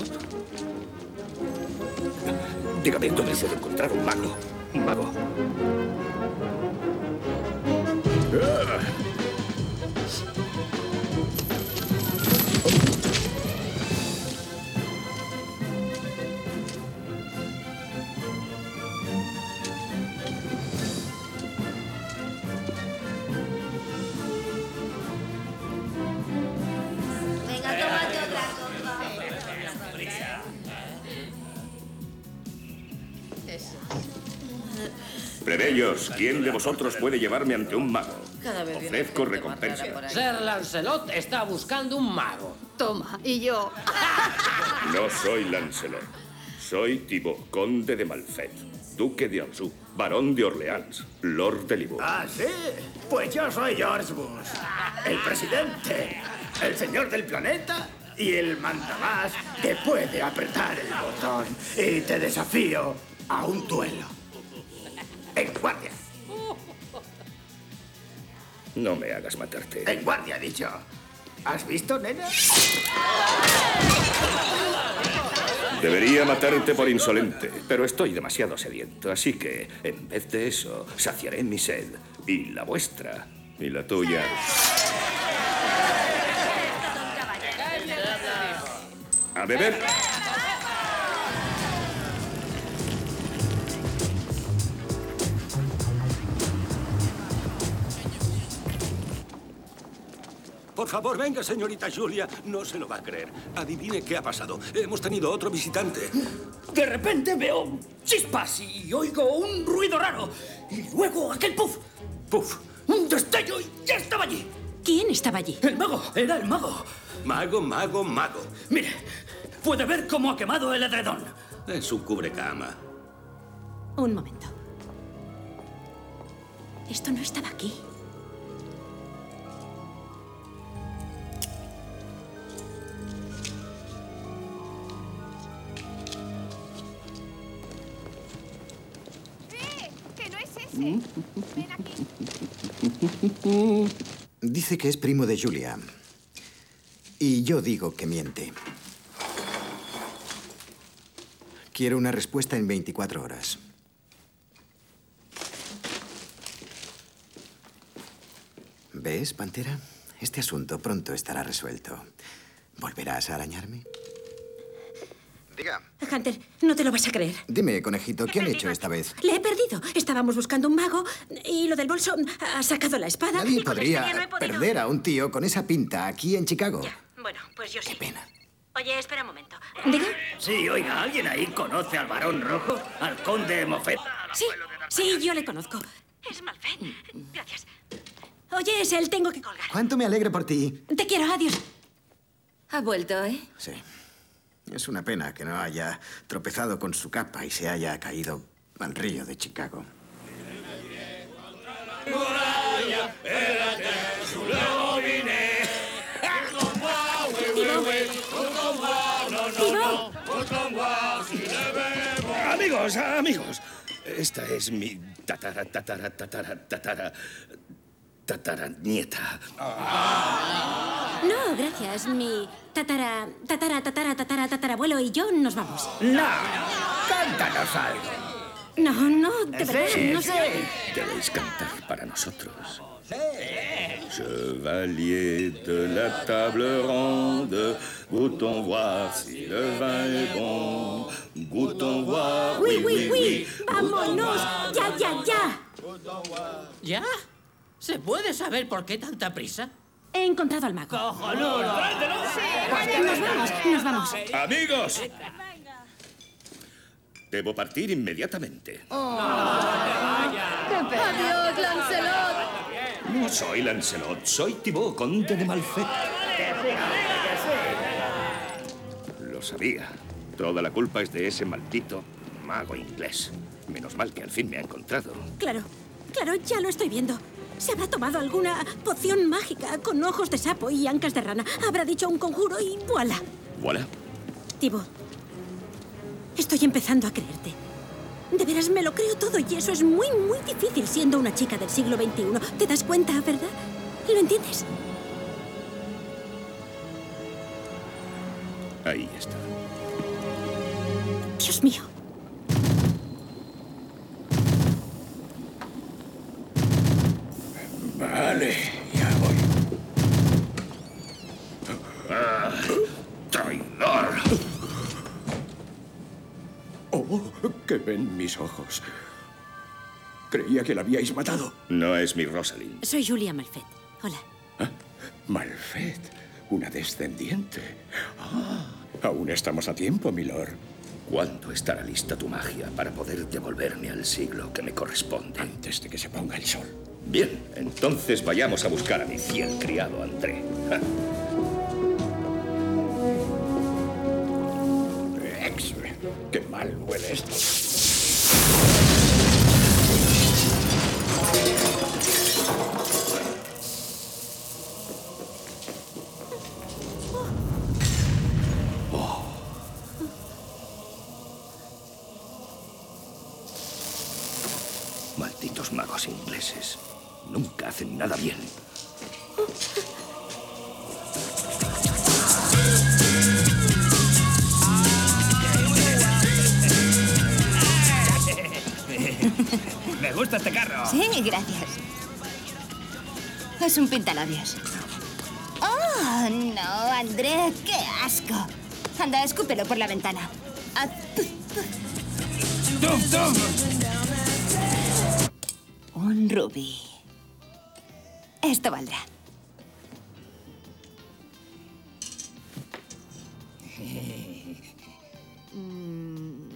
Dígame, ¿dónde puedo encontrar un mago? Un mago. Ah. Venga, tómate otra copa. Plebeyos, ¿quién de vosotros puede llevarme ante un mago? Cada vez viene Ofrezco gente recompensa. más rara por ahí. Ser Lancelot está buscando un mago. Toma, y yo. No soy Lancelot. Soy Thibaut, conde de Malfet, duque de Anjou, barón de Orleans, lord de Libur. ¿Ah, sí? Pues yo soy George Bush, el presidente, el señor del planeta y el mandamás que puede apretar el botón. Y te desafío a un duelo. En guardia. No me hagas matarte. En guardia, ha dicho. ¿Has visto, nena? Debería matarte por insolente, pero estoy demasiado sediento, así que, en vez de eso, saciaré mi sed. Y la vuestra. Y la tuya. A beber. Por favor, venga, señorita Julia. No se lo va a creer. Adivine qué ha pasado. Hemos tenido otro visitante. De repente veo chispas y oigo un ruido raro. Y luego aquel puff. Puff. Un destello y ya estaba allí. ¿Quién estaba allí? El mago. Era el mago. Mago, mago, mago. Mire, puede ver cómo ha quemado el edredón. Es un cubrecama. Un momento. Esto no estaba aquí. ¡Que no es ese! Ven aquí. Dice que es primo de Julia. Y yo digo que miente. Quiero una respuesta en 24 horas. ¿Ves, Pantera? Este asunto pronto estará resuelto. ¿Volverás a arañarme? Diga. Hunter, no te lo vas a creer. Dime, conejito, ¿qué han hecho esta vez? Le he perdido. Estábamos buscando un mago y lo del bolso ha sacado la espada. Nadie y con la podría historia no he podido. perder a un tío con esa pinta aquí en Chicago. Bueno, pues yo sí. Qué pena. Oye, espera un momento. ¿Diga? Sí, oiga, ¿alguien ahí conoce al varón rojo? ¿Al conde Moffett? Sí, yo le conozco. Es Malfet. Gracias. Oye, es él, tengo que colgar. Cuánto me alegro por ti. Te quiero, adiós. Ha vuelto, ¿eh? Sí. Es una pena que no haya tropezado con su capa y se haya caído al río de Chicago. Amigos. Esta es mi tataranieta. No, gracias. Mi tatarabuelo y yo nos vamos. No. Cántanos algo. No, de verdad, Sí, no sí. sé. Debéis cantar para nosotros. Chevalier de la table ronde, goûtons voir si le vin est bon. Goûtons voir, ¡Uy! ¡Vámonos! ¡Ya! ¿Ya? ¿Se puede saber por qué tanta prisa? He encontrado al mago. ¡Cojonudo! Nos vamos. ¡Amigos! Debo partir inmediatamente. ¡Adiós, Lancelot! No soy Lancelot, soy Thibaut, conde de Malfet. Lo sabía. Toda la culpa es de ese maldito mago inglés. Menos mal que al fin me ha encontrado. Claro, ya lo estoy viendo. Se habrá tomado alguna poción mágica con ojos de sapo y ancas de rana. Habrá dicho un conjuro y voilà. ¿Voilà? Thibaut, estoy empezando a creerte. De veras, me lo creo todo y eso es muy difícil siendo una chica del siglo XXI. ¿Te das cuenta, verdad? ¿Lo entiendes? Ahí está. Dios mío. Vale, ya voy. ¡Traidor! Oh, que ven mis ojos. Creía que la habíais matado. No es mi Rosalind. Soy Julia Malfet. Hola. Malfet, una descendiente. Aún estamos a tiempo, milord. ¿Cuándo estará lista tu magia para poder devolverme al siglo que me corresponde? Antes de que se ponga el sol. Bien, entonces vayamos a buscar a mi fiel criado André. ¡Qué mal huele esto! Malditos magos ingleses. nunca hacen nada bien. Me gusta este carro. Sí, gracias. Es un pintalabios. ¡Oh, no, André! ¡Qué asco! Anda, escúpelo por la ventana. Ah, ¡Tum, tum! Un rubí. Esto valdrá. Mm.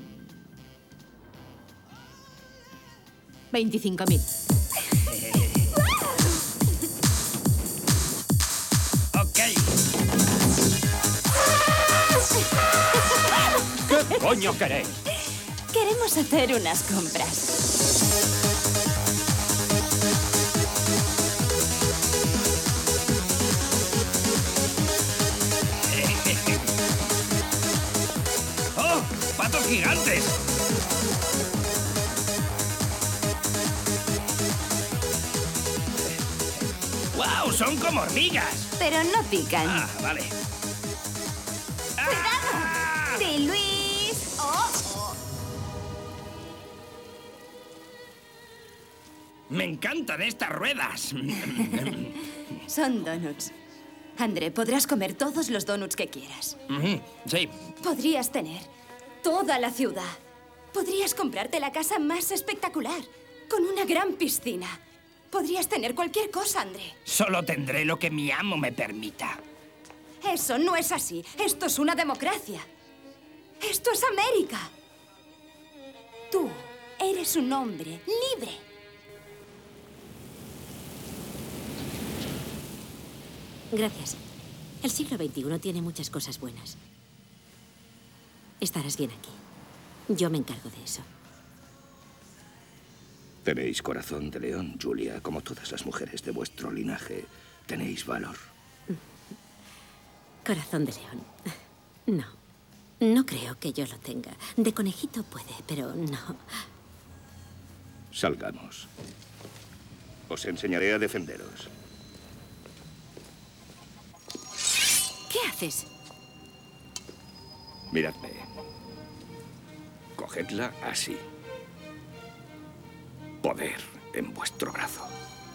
25.000. Ok. ¿Qué coño queréis? Queremos hacer unas compras. ¡Oh! ¡Patos gigantes! ¡Wow! ¡Son como hormigas! Pero no pican. Ah, vale. ¡Cuidado! ¡Sí, Luis! ¡Oh! ¡Me encantan estas ruedas! Son donuts. André, podrás comer todos los donuts que quieras. Sí. Podrías tener toda la ciudad. Podrías comprarte la casa más espectacular, con una gran piscina. Podrías tener cualquier cosa, André. Solo tendré lo que mi amo me permita. Eso no es así. Esto es una democracia. Esto es América. Tú eres un hombre libre. Gracias. El siglo XXI tiene muchas cosas buenas. Estarás bien aquí. Yo me encargo de eso. Tenéis corazón de león, Julia, como todas las mujeres de vuestro linaje. Tenéis valor. Corazón de león. No. No creo que yo lo tenga. De conejito puede, pero no. Salgamos. Os enseñaré a defenderos. ¿Qué haces? Miradme. Cogedla así. Poder en vuestro brazo.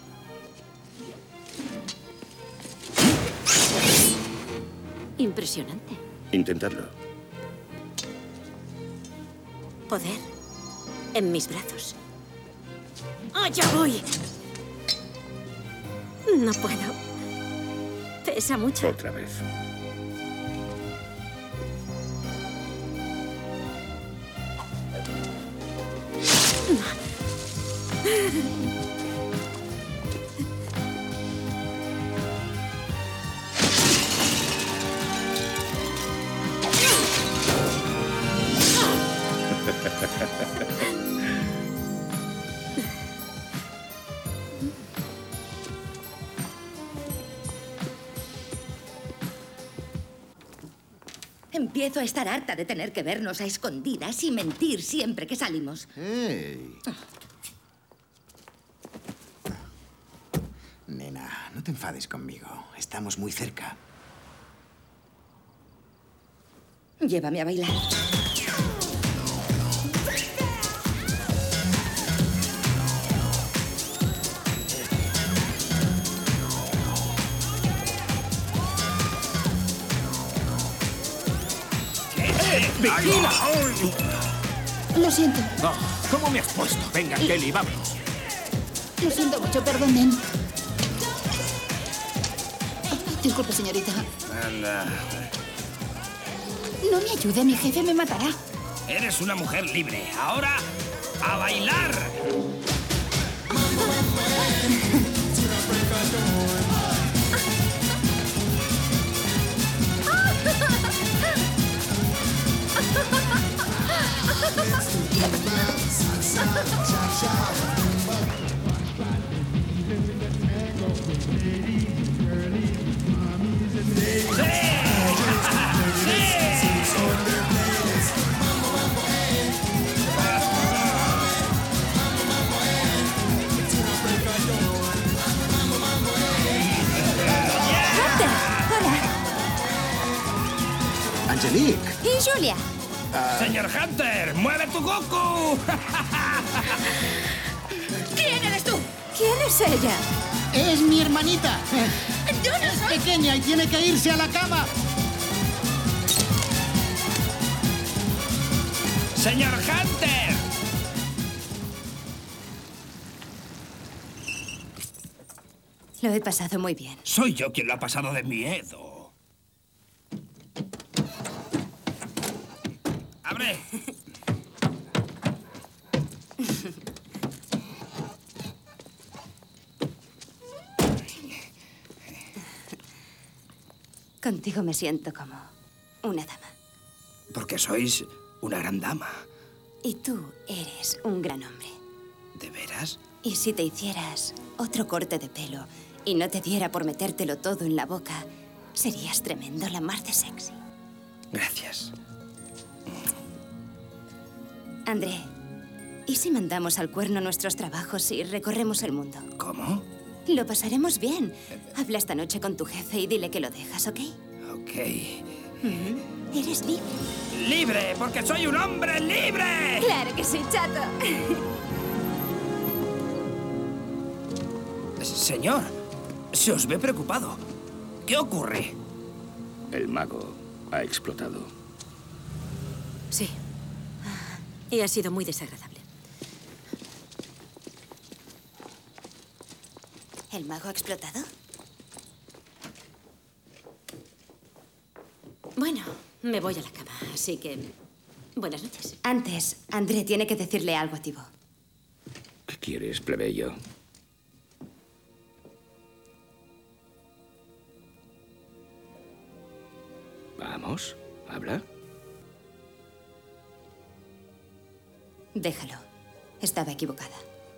Impresionante. Intentadlo. Poder en mis brazos. ¡Allá voy! No puedo. Pesa mucho. Otra vez. Empiezo a estar harta de tener que vernos a escondidas y mentir siempre que salimos. ¡Hey! Nena, no te enfades conmigo. Estamos muy cerca. Llévame a bailar. ¡Vigila! Lo siento. Oh, ¿cómo me has puesto? Venga, Kelly, vámonos. Lo siento mucho, perdonen. Disculpe, señorita. Anda. No me ayude, mi jefe me matará. Eres una mujer libre. Ahora, ¡a bailar! Julia. ¡Señor Hunter! ¡Mueve tu Goku! ¿Quién eres tú? ¿Quién es ella? Es mi hermanita. Yo no Es soy... pequeña y tiene que irse a la cama. ¡Señor Hunter! Lo he pasado muy bien. Soy yo quien lo ha pasado de miedo. ¡Abre! Contigo me siento como una dama. Porque sois una gran dama. Y tú eres un gran hombre. ¿De veras? Y si te hicieras otro corte de pelo y no te diera por metértelo todo en la boca, serías tremendo, la mar de sexy. Gracias. André, ¿y si mandamos al cuerno nuestros trabajos y recorremos el mundo? ¿Cómo? Lo pasaremos bien. Habla esta noche con tu jefe y dile que lo dejas, ¿ok? Ok. Eres libre. ¡Libre! ¡Porque soy un hombre libre! Claro que sí, chato. Señor, se os ve preocupado. ¿Qué ocurre? El mago ha explotado. Sí. Y ha sido muy desagradable. ¿El mago ha explotado? Bueno, me voy a la cama, así que... Buenas noches. Antes, André tiene que decirle algo a Thibaut. ¿Qué quieres, plebeyo? Vamos, habla. Déjalo. Estaba equivocada.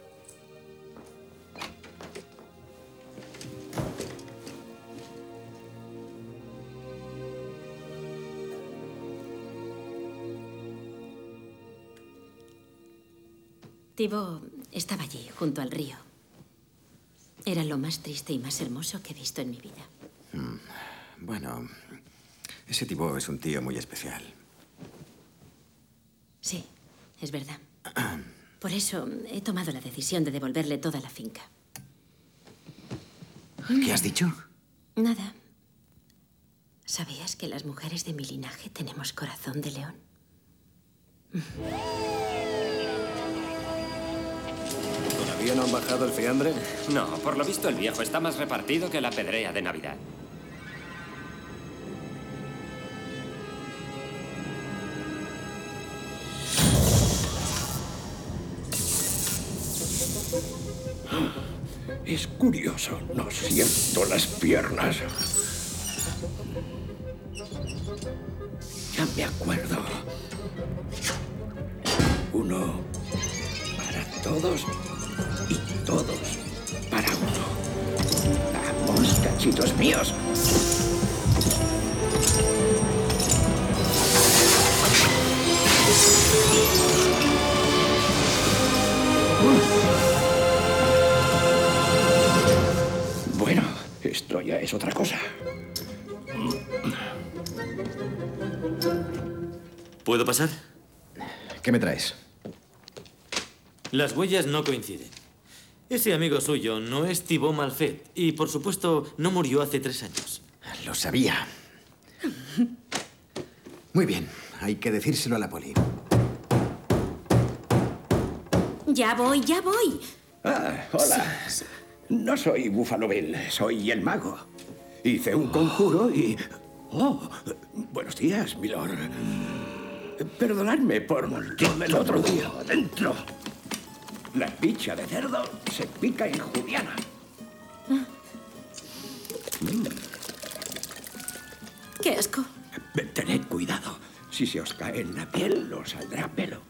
Thibaut estaba allí, junto al río. Era lo más triste y más hermoso que he visto en mi vida. Bueno, ese Thibaut es un tío muy especial. Sí, es verdad. Por eso he tomado la decisión de devolverle toda la finca. ¿Qué has dicho? Nada. ¿Sabías que las mujeres de mi linaje tenemos corazón de león? ¿Todavía no han bajado el fiambre? No, por lo visto el viejo está más repartido que la pedrea de Navidad. Es curioso, no siento las piernas. Ya me acuerdo. Uno para todos y todos para uno. Vamos, cachitos míos. Bueno, esto ya es otra cosa. ¿Puedo pasar? ¿Qué me traes? Las huellas no coinciden. Ese amigo suyo no es Thibaut Malfait y, por supuesto, no murió hace 3 años. Lo sabía. Muy bien, hay que decírselo a la poli. Ya voy, ya voy. Ah, hola. No soy Buffalo Bill, soy el mago. Hice un conjuro y... Oh, buenos días, milord. Perdonadme por lo del otro día. Dentro. La picha de cerdo se pica en juliana. Qué asco. Tened cuidado. Si se os cae en la piel, os saldrá pelo.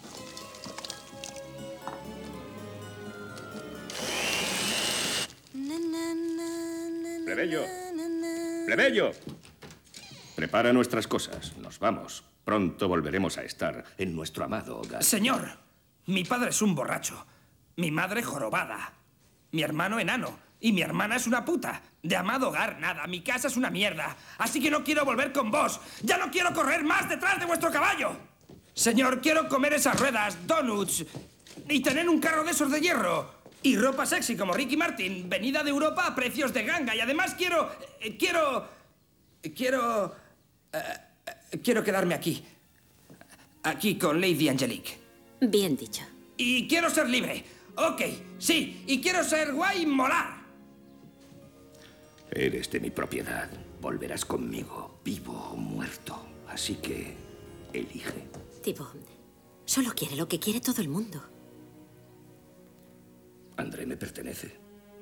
Plebeyo. Plebeyo. Prepara nuestras cosas. Nos vamos. Pronto volveremos a estar en nuestro amado hogar. Señor, mi padre es un borracho. Mi madre jorobada. Mi hermano enano. Y mi hermana es una puta. De amado hogar, nada. Mi casa es una mierda. Así que no quiero volver con vos. Ya no quiero correr más detrás de vuestro caballo. Señor, quiero comer esas ruedas, donuts y tener un carro de esos de hierro. Y ropa sexy como Ricky Martin, venida de Europa a precios de ganga. Y además quiero quedarme aquí. Aquí con Lady Angelique. Bien dicho. Y quiero ser libre. Ok, sí. Y quiero ser guay y molar. Eres de mi propiedad. Volverás conmigo, vivo o muerto. Así que elige. Thibaut, solo quiere lo que quiere todo el mundo. André me pertenece.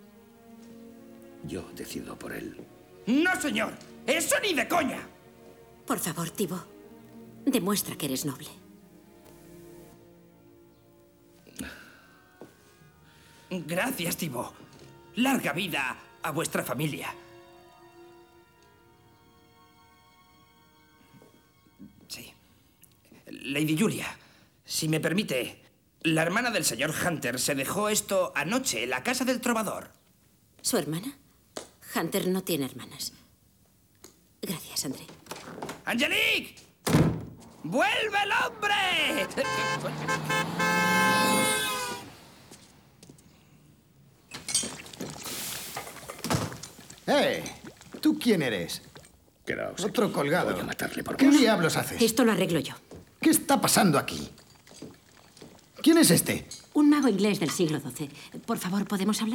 Yo decido por él. No, señor. Eso ni de coña. Por favor, Thibaut, demuestra que eres noble. Gracias, Thibaut. Larga vida a vuestra familia. Sí. Lady Julia, si me permite, la hermana del señor Hunter se dejó esto anoche en la casa del trovador. ¿Su hermana? Hunter no tiene hermanas. Gracias, André. ¡Angelique! ¡Vuelve el hombre! ¿Tú quién eres? Quedaos Otro aquí. colgado. Voy a matarle por ¿Qué vos. diablos haces? Esto lo arreglo yo. ¿Qué está pasando aquí? ¿Quién es este? Un mago inglés del siglo XII. Por favor, ¿podemos hablar?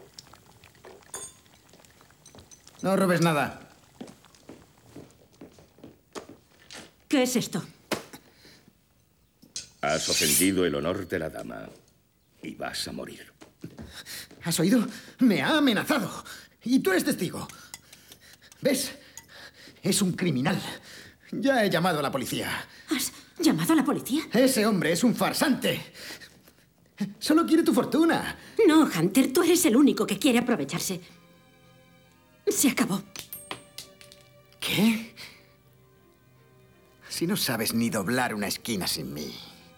No robes nada. ¿Qué es esto? Has ofendido el honor de la dama y vas a morir. ¿Has oído? Me ha amenazado. Y tú eres testigo. ¿Ves? Es un criminal. Ya he llamado a la policía. ¿Has llamado a la policía? Ese hombre es un farsante. Solo quiere tu fortuna. No, Hunter, tú eres el único que quiere aprovecharse. Se acabó. ¿Qué? Si no sabes ni doblar una esquina sin mí.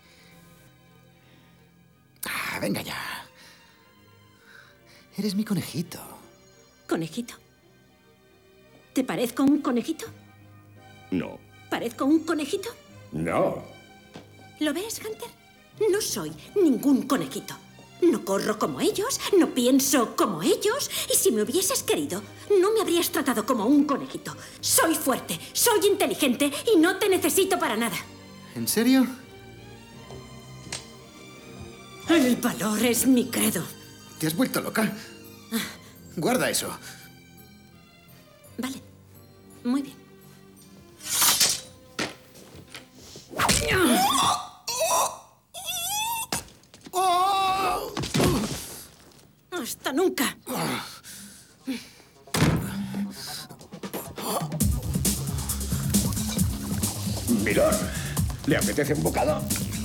Venga ya. Eres mi conejito. ¿Conejito? ¿Te parezco un conejito? No. ¿Parezco un conejito? No. ¿Lo ves, Hunter? No soy ningún conejito. No corro como ellos, no pienso como ellos. Y si me hubieses querido, no me habrías tratado como un conejito. Soy fuerte, soy inteligente y no te necesito para nada. ¿En serio? El valor es mi credo. ¿Te has vuelto loca? Guarda eso. Vale. Muy bien. ¡Hasta nunca! Mirad, ¿le apetece un bocado? A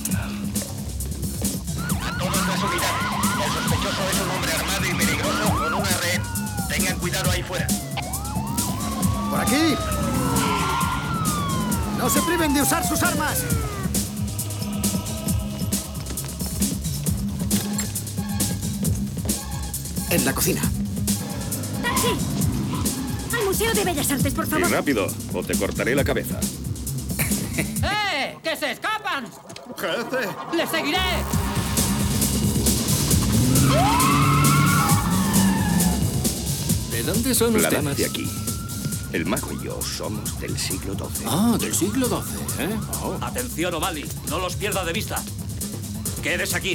todas las unidades. El sospechoso es un hombre armado y peligroso con una red. Tengan cuidado ahí fuera. ¡Por aquí! ¡No se priven de usar sus armas! En la cocina. ¡Taxi! Al Museo de Bellas Artes, por Y favor. rápido, o te cortaré la cabeza. ¡Eh! ¡Que se escapan! ¡Jefe! ¡Les seguiré! ¿De dónde son La dama ustedes? de aquí. El mago y yo somos del siglo XII. Ah, del siglo XII, ¿eh? Oh. Atención, O'Malley. No los pierda de vista. Quedes aquí.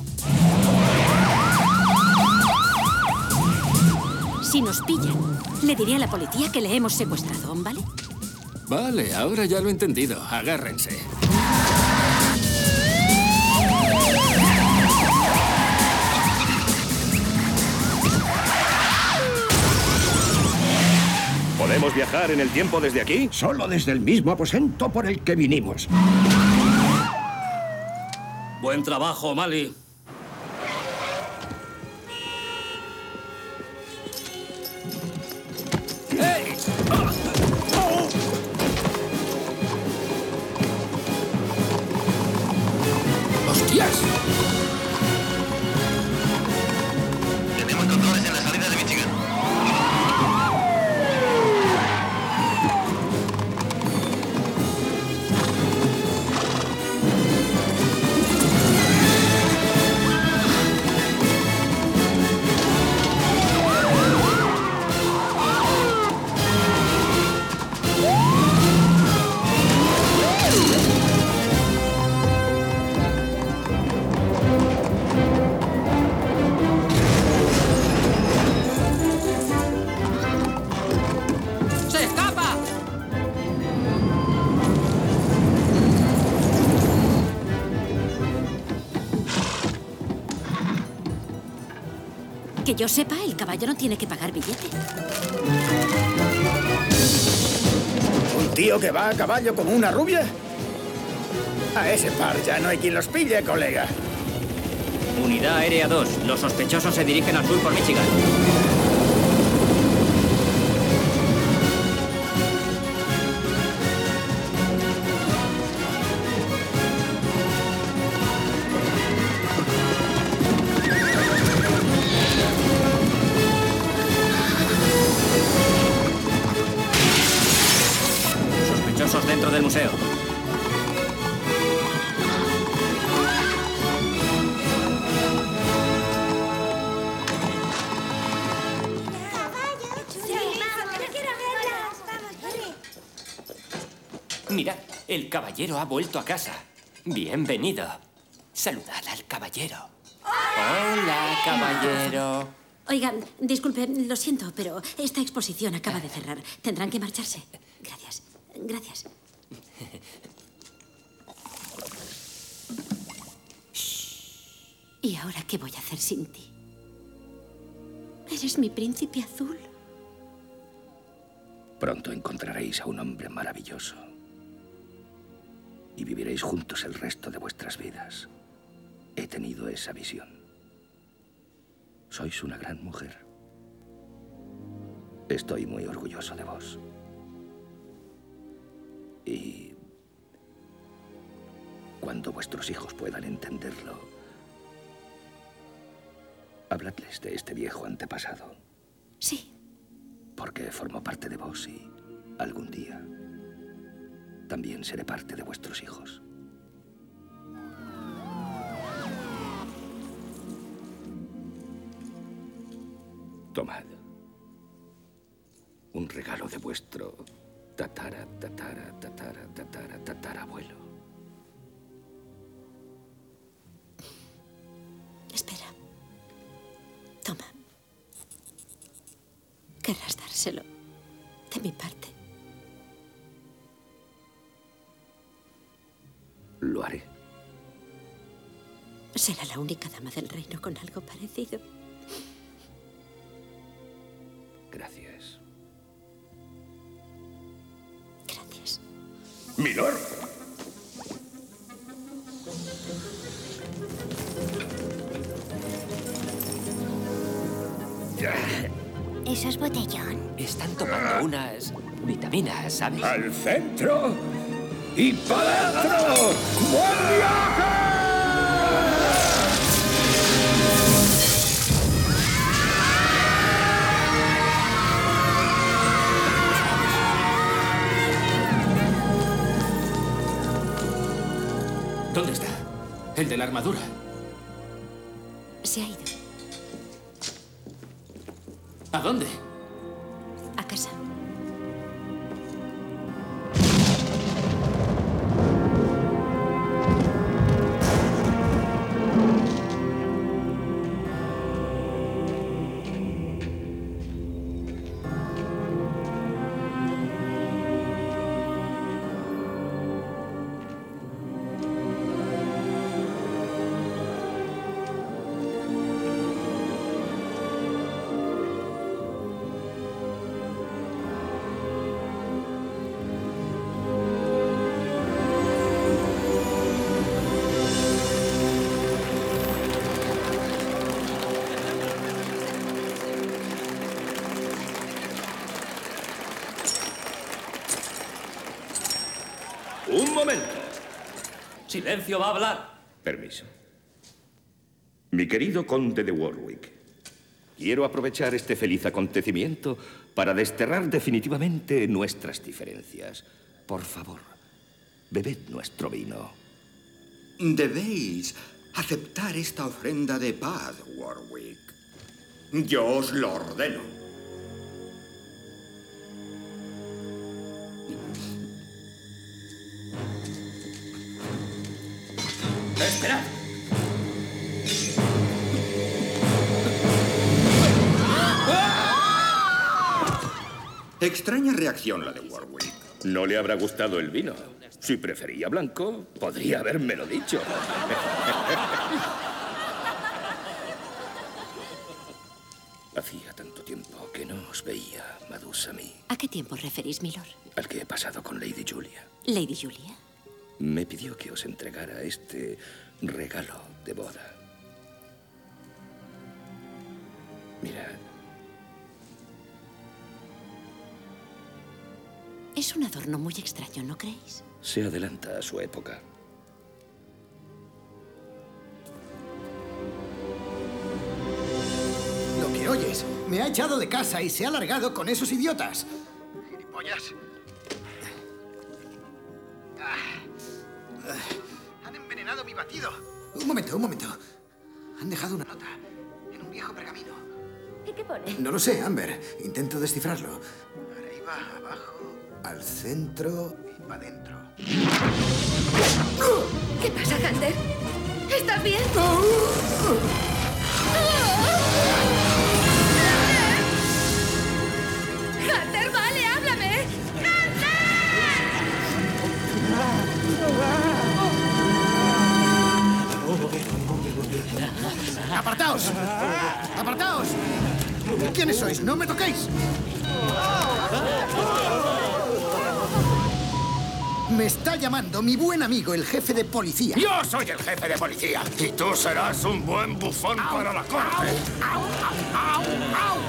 Si nos pillan, le diré a la policía que le hemos secuestrado, ¿vale? Vale, ahora ya lo he entendido. Agárrense. ¿Podemos viajar en el tiempo desde aquí? Solo desde el mismo aposento por el que vinimos. Buen trabajo, O'Malley. ¡Hey! ¡Hostias! Tenemos controles en la salida de Michigan. Que yo sepa, el caballo no tiene que pagar billete. ¿Un tío que va a caballo como una rubia? A ese par ya no hay quien los pille, colega. Unidad Aérea 2. Los sospechosos se dirigen al sur por Michigan. Sospechosos dentro del museo. Mirad, el caballero ha vuelto a casa. Bienvenido. Saludad al caballero. Hola, caballero. Oigan, disculpen, lo siento, pero esta exposición acaba de cerrar. Tendrán que marcharse. Gracias. Gracias. ¿Y ahora qué voy a hacer sin ti? Eres mi príncipe azul. Pronto encontraréis a un hombre maravilloso. Y viviréis juntos el resto de vuestras vidas. He tenido esa visión. Sois una gran mujer. Estoy muy orgulloso de vos. Y cuando vuestros hijos puedan entenderlo, habladles de este viejo antepasado. Sí. Porque formo parte de vos y algún día también seré parte de vuestros hijos. Tomad un regalo de vuestro tatarabuelo. Espera. Toma. Querrás dárselo de mi parte. Lo haré. Será la única dama del reino con algo parecido. Gracias. Gracias. ¡Milord! ¿Eso es botellón? Están tomando unas vitaminas, ¿sabes? ¡Al centro! ¡Y para adentro! ¡Buen viaje! ¿Dónde está? El de la armadura. Se ha ido. ¿A dónde? A casa. ¡Un momento! Silencio, va a hablar. Permiso. Mi querido conde de Warwick, quiero aprovechar este feliz acontecimiento para desterrar definitivamente nuestras diferencias. Por favor, bebed nuestro vino. Debéis aceptar esta ofrenda de paz, Warwick. Yo os lo ordeno. ¡Esperad! Extraña reacción la de Warwick. No le habrá gustado el vino. Si prefería blanco, podría habérmelo dicho. Hacía tanto tiempo que no os veía, Madusami. ¿A qué tiempo referís, milord? Al que he pasado con Lady Julia. ¿Lady Julia? Me pidió que os entregara este regalo de boda. Mirad. Es un adorno muy extraño, ¿no creéis? Se adelanta a su época. Lo que oyes, me ha echado de casa y se ha largado con esos idiotas. Gilipollas. Han envenenado mi batido. Un momento, un momento. Han dejado una nota en un viejo pergamino. ¿Y qué pone? No lo sé, Amber. Intento descifrarlo. Arriba, abajo, al centro y para adentro. ¿Qué pasa, Hunter? ¿Estás bien? ¡Hunter, vale, háblame! ¡Apartaos! ¡Apartaos! ¿Quiénes sois? ¡No me toquéis! Me está llamando mi buen amigo, el jefe de policía. ¡Yo soy el jefe de policía! Y tú serás un buen bufón para la corte. ¡Au, au, au!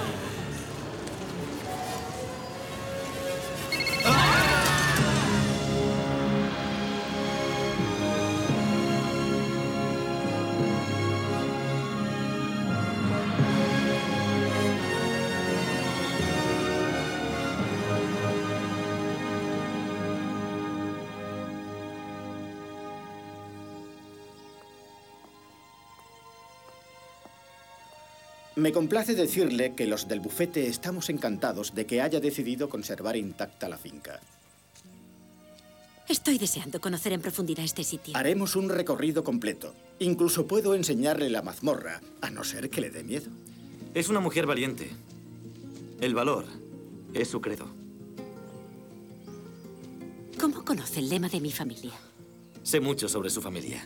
Me complace decirle que los del bufete estamos encantados de que haya decidido conservar intacta la finca. Estoy deseando conocer en profundidad este sitio. Haremos un recorrido completo. Incluso puedo enseñarle la mazmorra, a no ser que le dé miedo. Es una mujer valiente. El valor es su credo. ¿Cómo conoce el lema de mi familia? Sé mucho sobre su familia.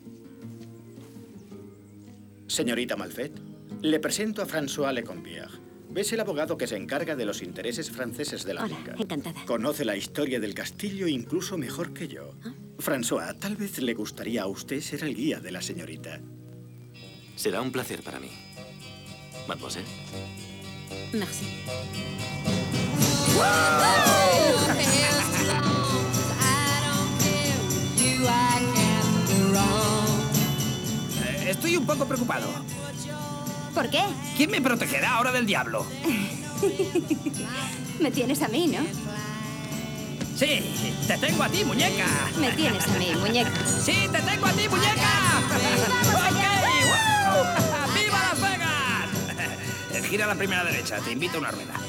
Señorita Malfait, le presento a François Lecombier. Es el abogado que se encarga de los intereses franceses de la finca. Encantada. Conoce la historia del castillo incluso mejor que yo. François, tal vez le gustaría a usted ser el guía de la señorita. Será un placer para mí. Mademoiselle. Merci. Estoy un poco preocupado. ¿Por qué? ¿Quién me protegerá ahora del diablo? Me tienes a mí, ¿no? Sí, te tengo a ti, muñeca. Me tienes a mí, muñeca. Sí, te tengo a ti, muñeca. ¡Vamos allá! ¡Viva Las Vegas! Gira a la primera derecha, te invito a una rueda.